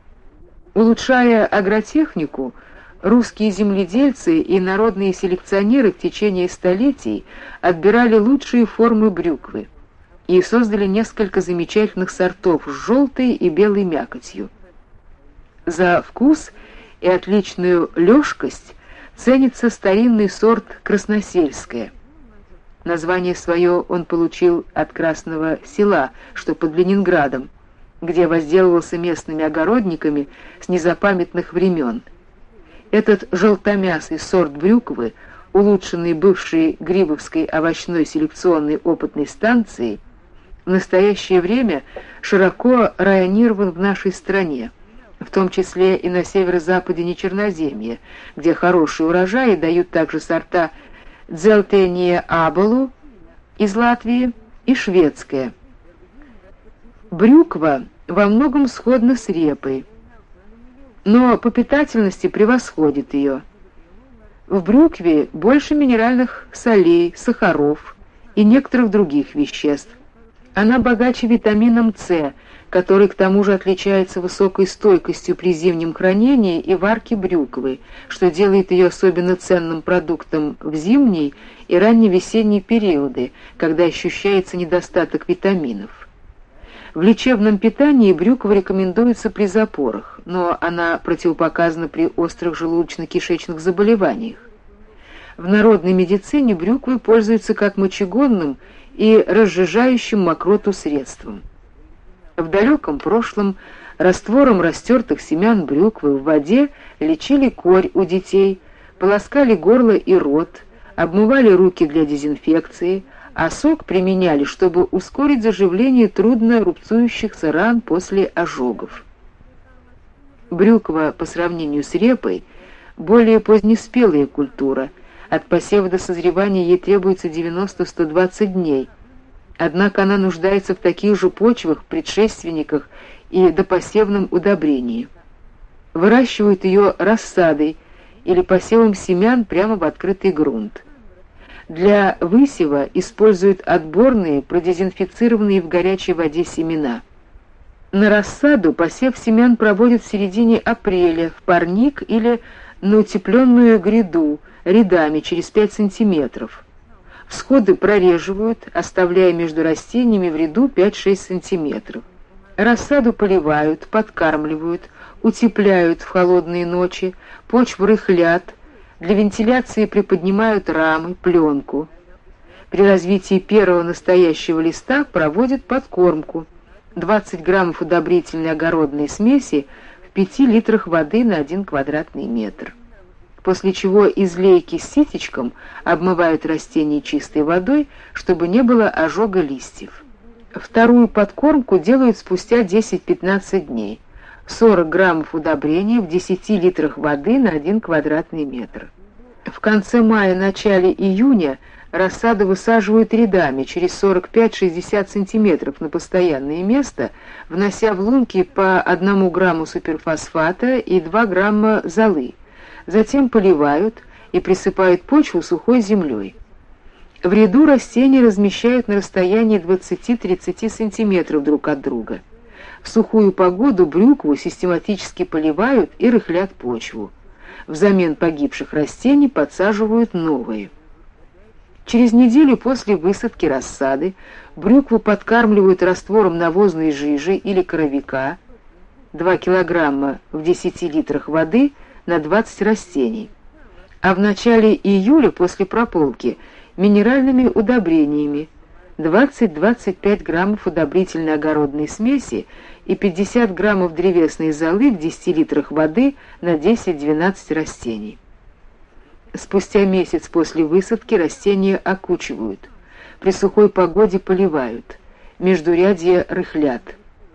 Улучшая агротехнику, русские земледельцы и народные селекционеры в течение столетий отбирали лучшие формы брюквы и создали несколько замечательных сортов с желтой и белой мякотью. За вкус и отличную лёжкость ценится старинный сорт красносельская. Название свое он получил от Красного Села, что под Ленинградом, где возделывался местными огородниками с незапамятных времен. Этот желтомясый сорт брюквы, улучшенный бывшей Грибовской овощной селекционной опытной станцией, в настоящее время широко районирован в нашей стране, в том числе и на северо-западе Нечерноземья, где хорошие урожаи дают также сорта Дзелтения Аболу из Латвии и шведская. Брюква во многом сходна с репой, но по питательности превосходит ее. В брюкве больше минеральных солей, сахаров и некоторых других веществ. Она богаче витамином С, который к тому же отличается высокой стойкостью при зимнем хранении и варке брюквы, что делает ее особенно ценным продуктом в зимний и ранневесенние периоды, когда ощущается недостаток витаминов. В лечебном питании брюква рекомендуется при запорах, но она противопоказана при острых желудочно-кишечных заболеваниях. В народной медицине брюквой пользуются как мочегонным и разжижающим мокроту средством. В далеком прошлом раствором растертых семян брюквы в воде лечили корь у детей, полоскали горло и рот, обмывали руки для дезинфекции, а сок применяли, чтобы ускорить заживление трудно рубцующихся ран после ожогов. Брюква, по сравнению с репой, более позднеспелая культура. От посева до созревания ей требуется 90-120 дней. Однако она нуждается в таких же почвах, предшественниках и допосевном удобрении. Выращивают ее рассадой или посевом семян прямо в открытый грунт. Для высева используют отборные, продезинфицированные в горячей воде семена. На рассаду посев семян проводят в середине апреля в парник или на утепленную гряду рядами через 5 сантиметров. Всходы прореживают, оставляя между растениями в ряду 5-6 сантиметров. Рассаду поливают, подкармливают, утепляют в холодные ночи, почву рыхлят, для вентиляции приподнимают рамы, пленку. При развитии первого настоящего листа проводят подкормку. 20 граммов удобрительной огородной смеси в 5 литрах воды на 1 квадратный метр. После чего из лейки с ситечком обмывают растения чистой водой, чтобы не было ожога листьев. Вторую подкормку делают спустя 10-15 дней. 40 граммов удобрения в 10 литрах воды на 1 квадратный метр. В конце мая-начале июня рассаду высаживают рядами через 45-60 сантиметров на постоянное место, внося в лунки по 1 грамму суперфосфата и 2 грамма золы. Затем поливают и присыпают почву сухой землей. В ряду растения размещают на расстоянии 20-30 сантиметров друг от друга. В сухую погоду брюкву систематически поливают и рыхлят почву. Взамен погибших растений подсаживают новые. Через неделю после высадки рассады брюкву подкармливают раствором навозной жижи или коровика 2 килограмма в 10 литрах воды на 20 растений, а в начале июля после прополки минеральными удобрениями 20-25 граммов удобрительной огородной смеси и 50 граммов древесной золы в 10 литрах воды на 10-12 растений. Спустя месяц после высадки растения окучивают, при сухой погоде поливают, междурядья рыхлят.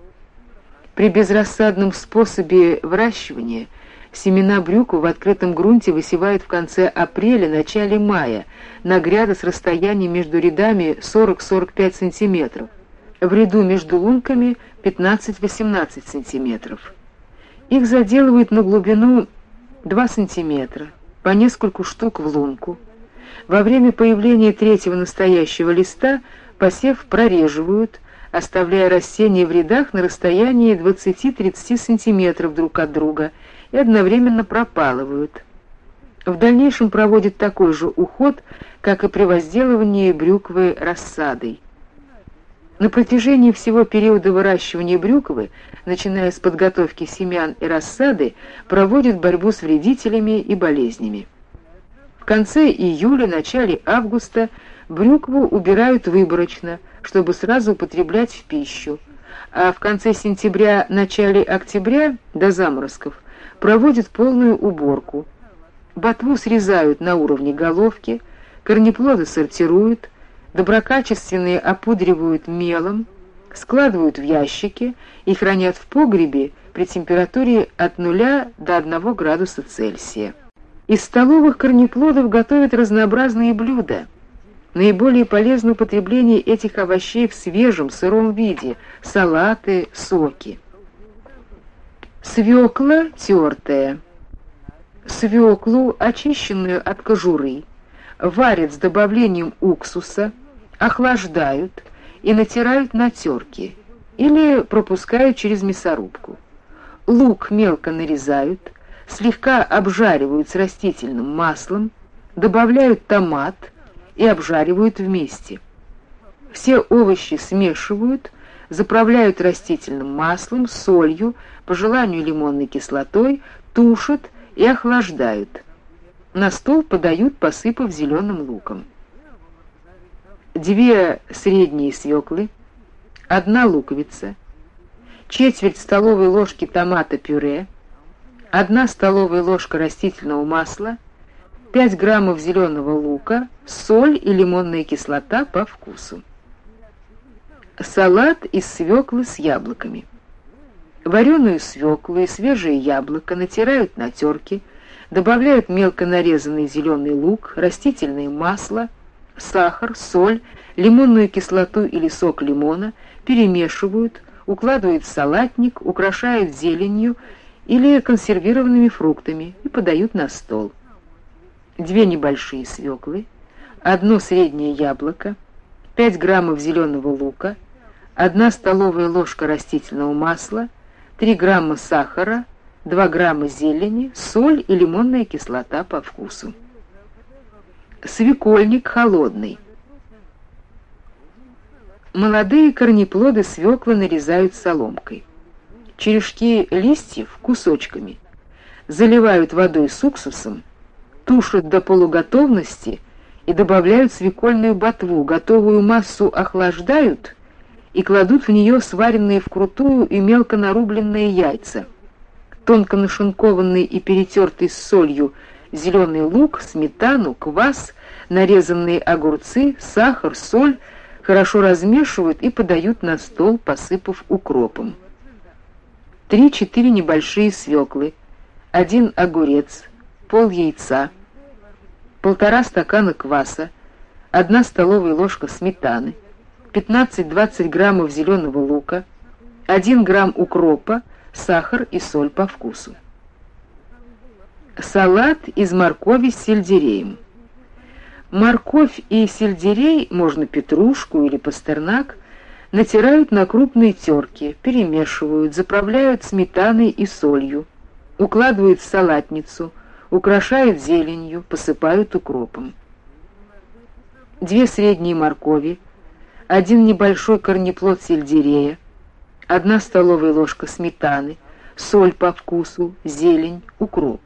При безрассадном способе выращивания семена брюквы в открытом грунте высевают в конце апреля, начале мая, на гряды с расстоянием между рядами 40-45 сантиметров, в ряду между лунками 15-18 сантиметров. Их заделывают на глубину 2 сантиметра, по нескольку штук в лунку. Во время появления третьего настоящего листа посев прореживают, оставляя растения в рядах на расстоянии 20-30 сантиметров друг от друга, и одновременно пропалывают. В дальнейшем проводят такой же уход, как и при возделывании брюквы рассадой. На протяжении всего периода выращивания брюквы, начиная с подготовки семян и рассады, проводят борьбу с вредителями и болезнями. В конце июля, начале августа брюкву убирают выборочно, чтобы сразу употреблять в пищу, а в конце сентября, начале октября, до заморозков, проводят полную уборку. Ботву срезают на уровне головки, корнеплоды сортируют, доброкачественные опудривают мелом, складывают в ящики и хранят в погребе при температуре от 0 до 1 градуса Цельсия. Из столовых корнеплодов готовят разнообразные блюда. Наиболее полезно употребление этих овощей в свежем, сыром виде, салаты, соки. Свекла тертая. Свеклу, очищенную от кожуры, варят с добавлением уксуса, охлаждают и натирают на терке или пропускают через мясорубку. Лук мелко нарезают, слегка обжаривают с растительным маслом, добавляют томат и обжаривают вместе. Все овощи смешивают, заправляют растительным маслом, солью, по желанию лимонной кислотой, тушат и охлаждают. На стол подают, посыпав зеленым луком. 2 средние свеклы, 1 луковица, четверть столовой ложки томата-пюре, 1 столовая ложка растительного масла, 5 граммов зеленого лука, соль и лимонная кислота по вкусу. Салат из свеклы с яблоками. Вареную свеклу и свежее яблоко натирают на терке, добавляют мелко нарезанный зеленый лук, растительное масло, сахар, соль, лимонную кислоту или сок лимона, перемешивают, укладывают в салатник, украшают зеленью или консервированными фруктами и подают на стол. 2 небольшие свеклы, 1 среднее яблоко, 5 граммов зеленого лука, 1 столовая ложка растительного масла, 3 грамма сахара, 2 грамма зелени, соль и лимонная кислота по вкусу. Свекольник холодный. Молодые корнеплоды свеклы нарезают соломкой. Черешки листьев кусочками. Заливают водой с уксусом, тушат до полуготовности и добавляют свекольную ботву. Готовую массу охлаждают и кладут в нее сваренные вкрутую и мелко нарубленные яйца, тонко нашинкованный и перетертый с солью зеленый лук, сметану, квас, нарезанные огурцы, сахар, соль, хорошо размешивают и подают на стол, посыпав укропом. 3-4 небольшие свеклы, 1 огурец, пол яйца, 1,5 стакана кваса, 1 столовая ложка сметаны, 15-20 граммов зеленого лука, 1 грамм укропа, сахар и соль по вкусу. Салат из моркови с сельдереем. Морковь и сельдерей, можно петрушку или пастернак, натирают на крупной терке, перемешивают, заправляют сметаной и солью, укладывают в салатницу, украшают зеленью, посыпают укропом. 2 средние моркови, 1 небольшой корнеплод сельдерея, 1 столовая ложка сметаны, соль по вкусу, зелень, укроп.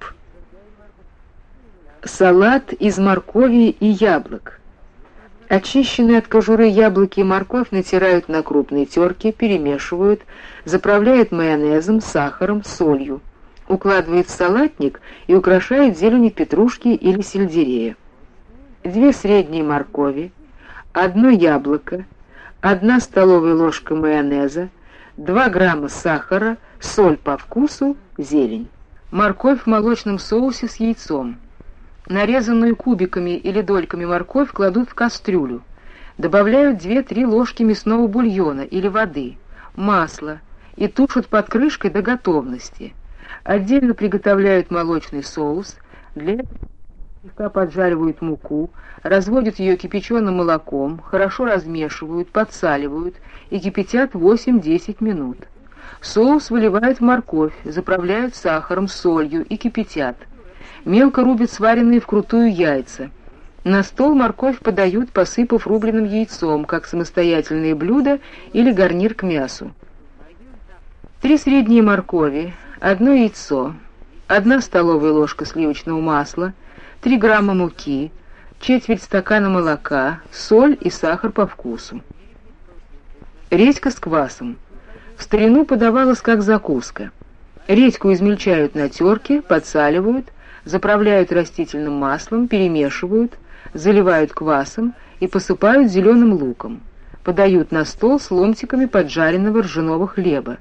Салат из моркови и яблок. Очищенные от кожуры яблоки и морковь натирают на крупной терке, перемешивают, заправляют майонезом, сахаром, солью, укладывают в салатник и украшают зеленью петрушки или сельдерея. 2 средние моркови, 1 яблоко, 1 столовая ложка майонеза, 2 грамма сахара, соль по вкусу, зелень. Морковь в молочном соусе с яйцом. Нарезанную кубиками или дольками морковь кладут в кастрюлю. Добавляют 2-3 ложки мясного бульона или воды, масла и тушат под крышкой до готовности. Отдельно приготовляют молочный соус, для этого слегка поджаривают муку, разводят ее кипяченым молоком, хорошо размешивают, подсаливают и кипятят 8-10 минут. Соус выливают в морковь, заправляют сахаром, солью и кипятят. Мелко рубят сваренные вкрутую яйца. На стол морковь подают, посыпав рубленым яйцом, как самостоятельное блюдо или гарнир к мясу. 3 средние моркови, 1 яйцо, 1 столовая ложка сливочного масла, 3 грамма муки, четверть стакана молока, соль и сахар по вкусу. Редька с квасом. В старину подавалась как закуска. Редьку измельчают на терке, подсаливают, заправляют растительным маслом, перемешивают, заливают квасом и посыпают зеленым луком. Подают на стол с ломтиками поджаренного ржаного хлеба.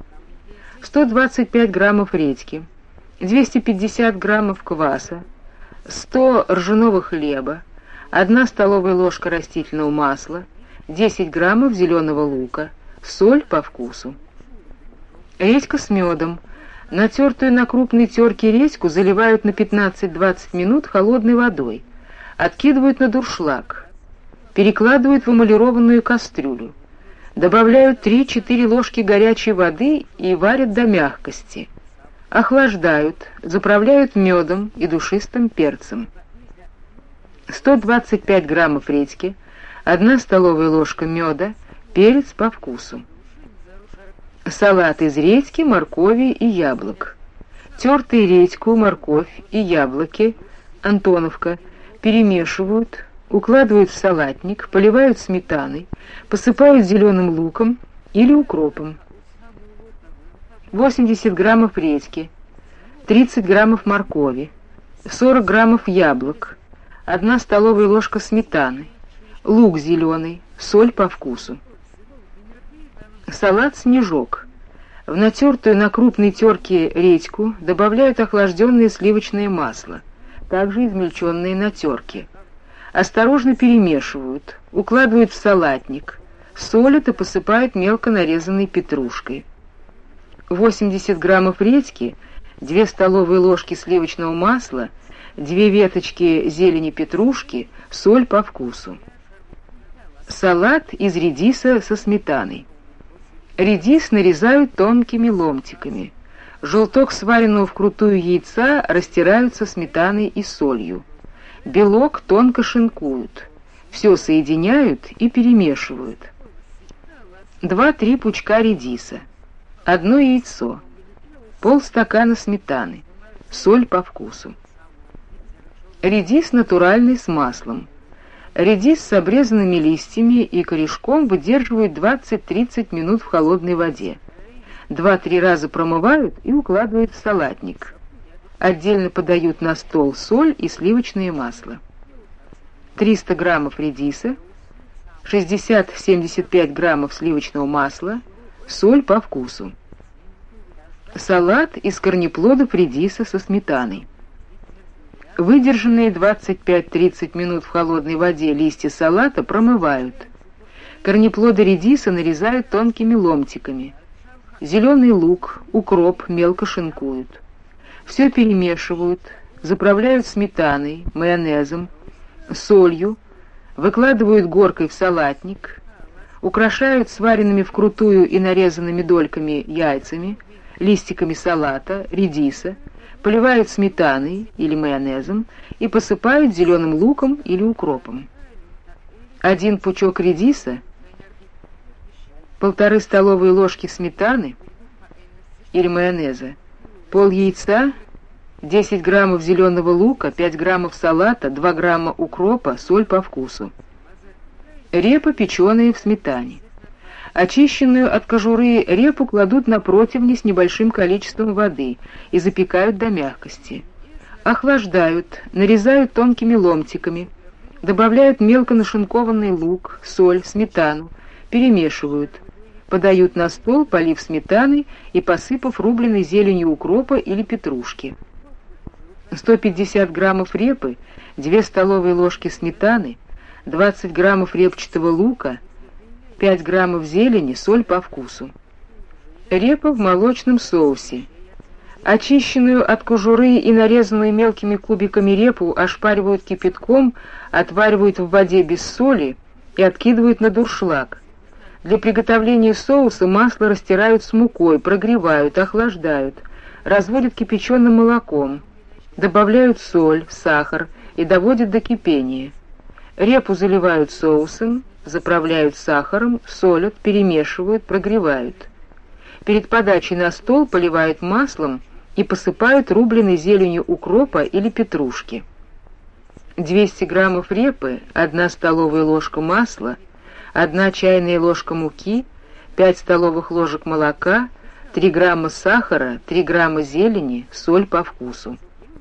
125 граммов редьки, 250 граммов кваса, 100 ржаного хлеба, 1 столовая ложка растительного масла, 10 граммов зеленого лука, соль по вкусу. Редька с медом. Натертую на крупной терке редьку заливают на 15-20 минут холодной водой, откидывают на дуршлаг, перекладывают в эмалированную кастрюлю, добавляют 3-4 ложки горячей воды и варят до мягкости, охлаждают, заправляют медом и душистым перцем. 125 граммов редьки, 1 столовая ложка меда, перец по вкусу. Салат из редьки, моркови и яблок. Тертую редьку, морковь и яблоки, антоновка, перемешивают, укладывают в салатник, поливают сметаной, посыпают зеленым луком или укропом. 80 граммов редьки, 30 граммов моркови, 40 граммов яблок, 1 столовая ложка сметаны, лук зеленый, соль по вкусу. Салат «Снежок». В натертую на крупной терке редьку добавляют охлажденное сливочное масло, также измельченное на терке. Осторожно перемешивают, укладывают в салатник, солят и посыпают мелко нарезанной петрушкой. 80 граммов редьки, 2 столовые ложки сливочного масла, 2 веточки зелени петрушки, соль по вкусу. Салат из редиса со сметаной. Редис нарезают тонкими ломтиками. Желток сваренного вкрутую яйца растирают со сметаной и солью. Белок тонко шинкуют. Все соединяют и перемешивают. 2-3 пучка редиса, 1 яйцо, полстакана сметаны, соль по вкусу. Редис натуральный с маслом. Редис с обрезанными листьями и корешком выдерживают 20-30 минут в холодной воде. 2-3 раза промывают и укладывают в салатник. Отдельно подают на стол соль и сливочное масло. 300 граммов редиса, 60-75 граммов сливочного масла, соль по вкусу. Салат из корнеплодов редиса со сметаной. Выдержанные 25-30 минут в холодной воде листья салата промывают. Корнеплоды редиса нарезают тонкими ломтиками. Зеленый лук, укроп мелко шинкуют. Все перемешивают, заправляют сметаной, майонезом, солью, выкладывают горкой в салатник, украшают сваренными вкрутую и нарезанными дольками яйцами, листиками салата, редиса, поливают сметаной или майонезом и посыпают зеленым луком или укропом. 1 пучок редиса, 1,5 столовые ложки сметаны или майонеза, пол яйца, 10 граммов зеленого лука, 5 граммов салата, 2 грамма укропа, соль по вкусу. Репа, печеная в сметане. Очищенную от кожуры репу кладут на противни с небольшим количеством воды и запекают до мягкости. Охлаждают, нарезают тонкими ломтиками, добавляют мелко нашинкованный лук, соль, сметану, перемешивают, подают на стол, полив сметаной и посыпав рубленой зеленью укропа или петрушки. 150 граммов репы, 2 столовые ложки сметаны, 20 граммов репчатого лука, 5 граммов зелени, соль по вкусу. Репа в молочном соусе. Очищенную от кожуры и нарезанную мелкими кубиками репу ошпаривают кипятком, отваривают в воде без соли и откидывают на дуршлаг. Для приготовления соуса масло растирают с мукой, прогревают, охлаждают, разводят кипяченым молоком, добавляют соль, сахар и доводят до кипения. Репу заливают соусом, заправляют сахаром, солят, перемешивают, прогревают. Перед подачей на стол поливают маслом и посыпают рубленой зеленью укропа или петрушки. 200 граммов репы, 1 столовая ложка масла, 1 чайная ложка муки, 5 столовых ложек молока, 3 грамма сахара, 3 грамма зелени, соль по вкусу.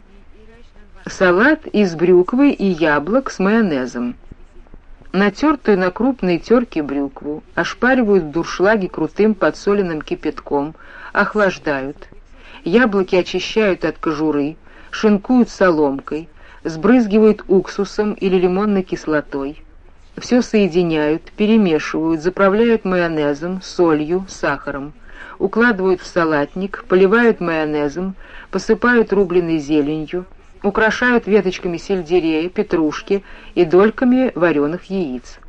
Салат из брюквы и яблок с майонезом. Натертую на крупной терке брюкву ошпаривают в дуршлаге крутым подсоленным кипятком, охлаждают. Яблоки очищают от кожуры, шинкуют соломкой, сбрызгивают уксусом или лимонной кислотой. Все соединяют, перемешивают, заправляют майонезом, солью, сахаром, укладывают в салатник, поливают майонезом, посыпают рубленой зеленью, украшают веточками сельдерея, петрушки и дольками вареных яиц.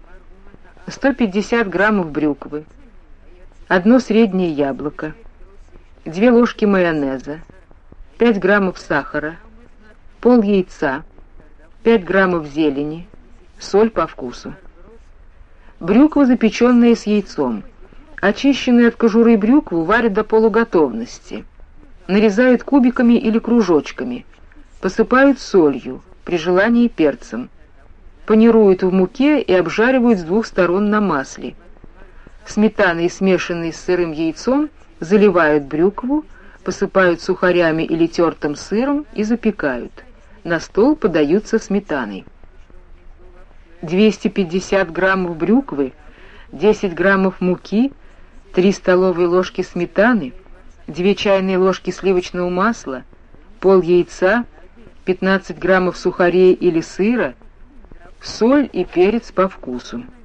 150 граммов брюквы, 1 среднее яблоко, 2 ложки майонеза, 5 граммов сахара, пол яйца, 5 граммов зелени, соль по вкусу. Брюква, запеченная с яйцом. Очищенную от кожуры брюкву варят до полуготовности. Нарезают кубиками или кружочками. Посыпают солью, при желании перцем. Панируют в муке и обжаривают с 2 сторон на масле. Сметаной, смешанной с сырым яйцом, заливают брюкву, посыпают сухарями или тертым сыром и запекают. На стол подаются сметаной. 250 граммов брюквы, 10 граммов муки, 3 столовые ложки сметаны, 2 чайные ложки сливочного масла, пол яйца, 15 граммов сухарей или сыра, соль и перец по вкусу.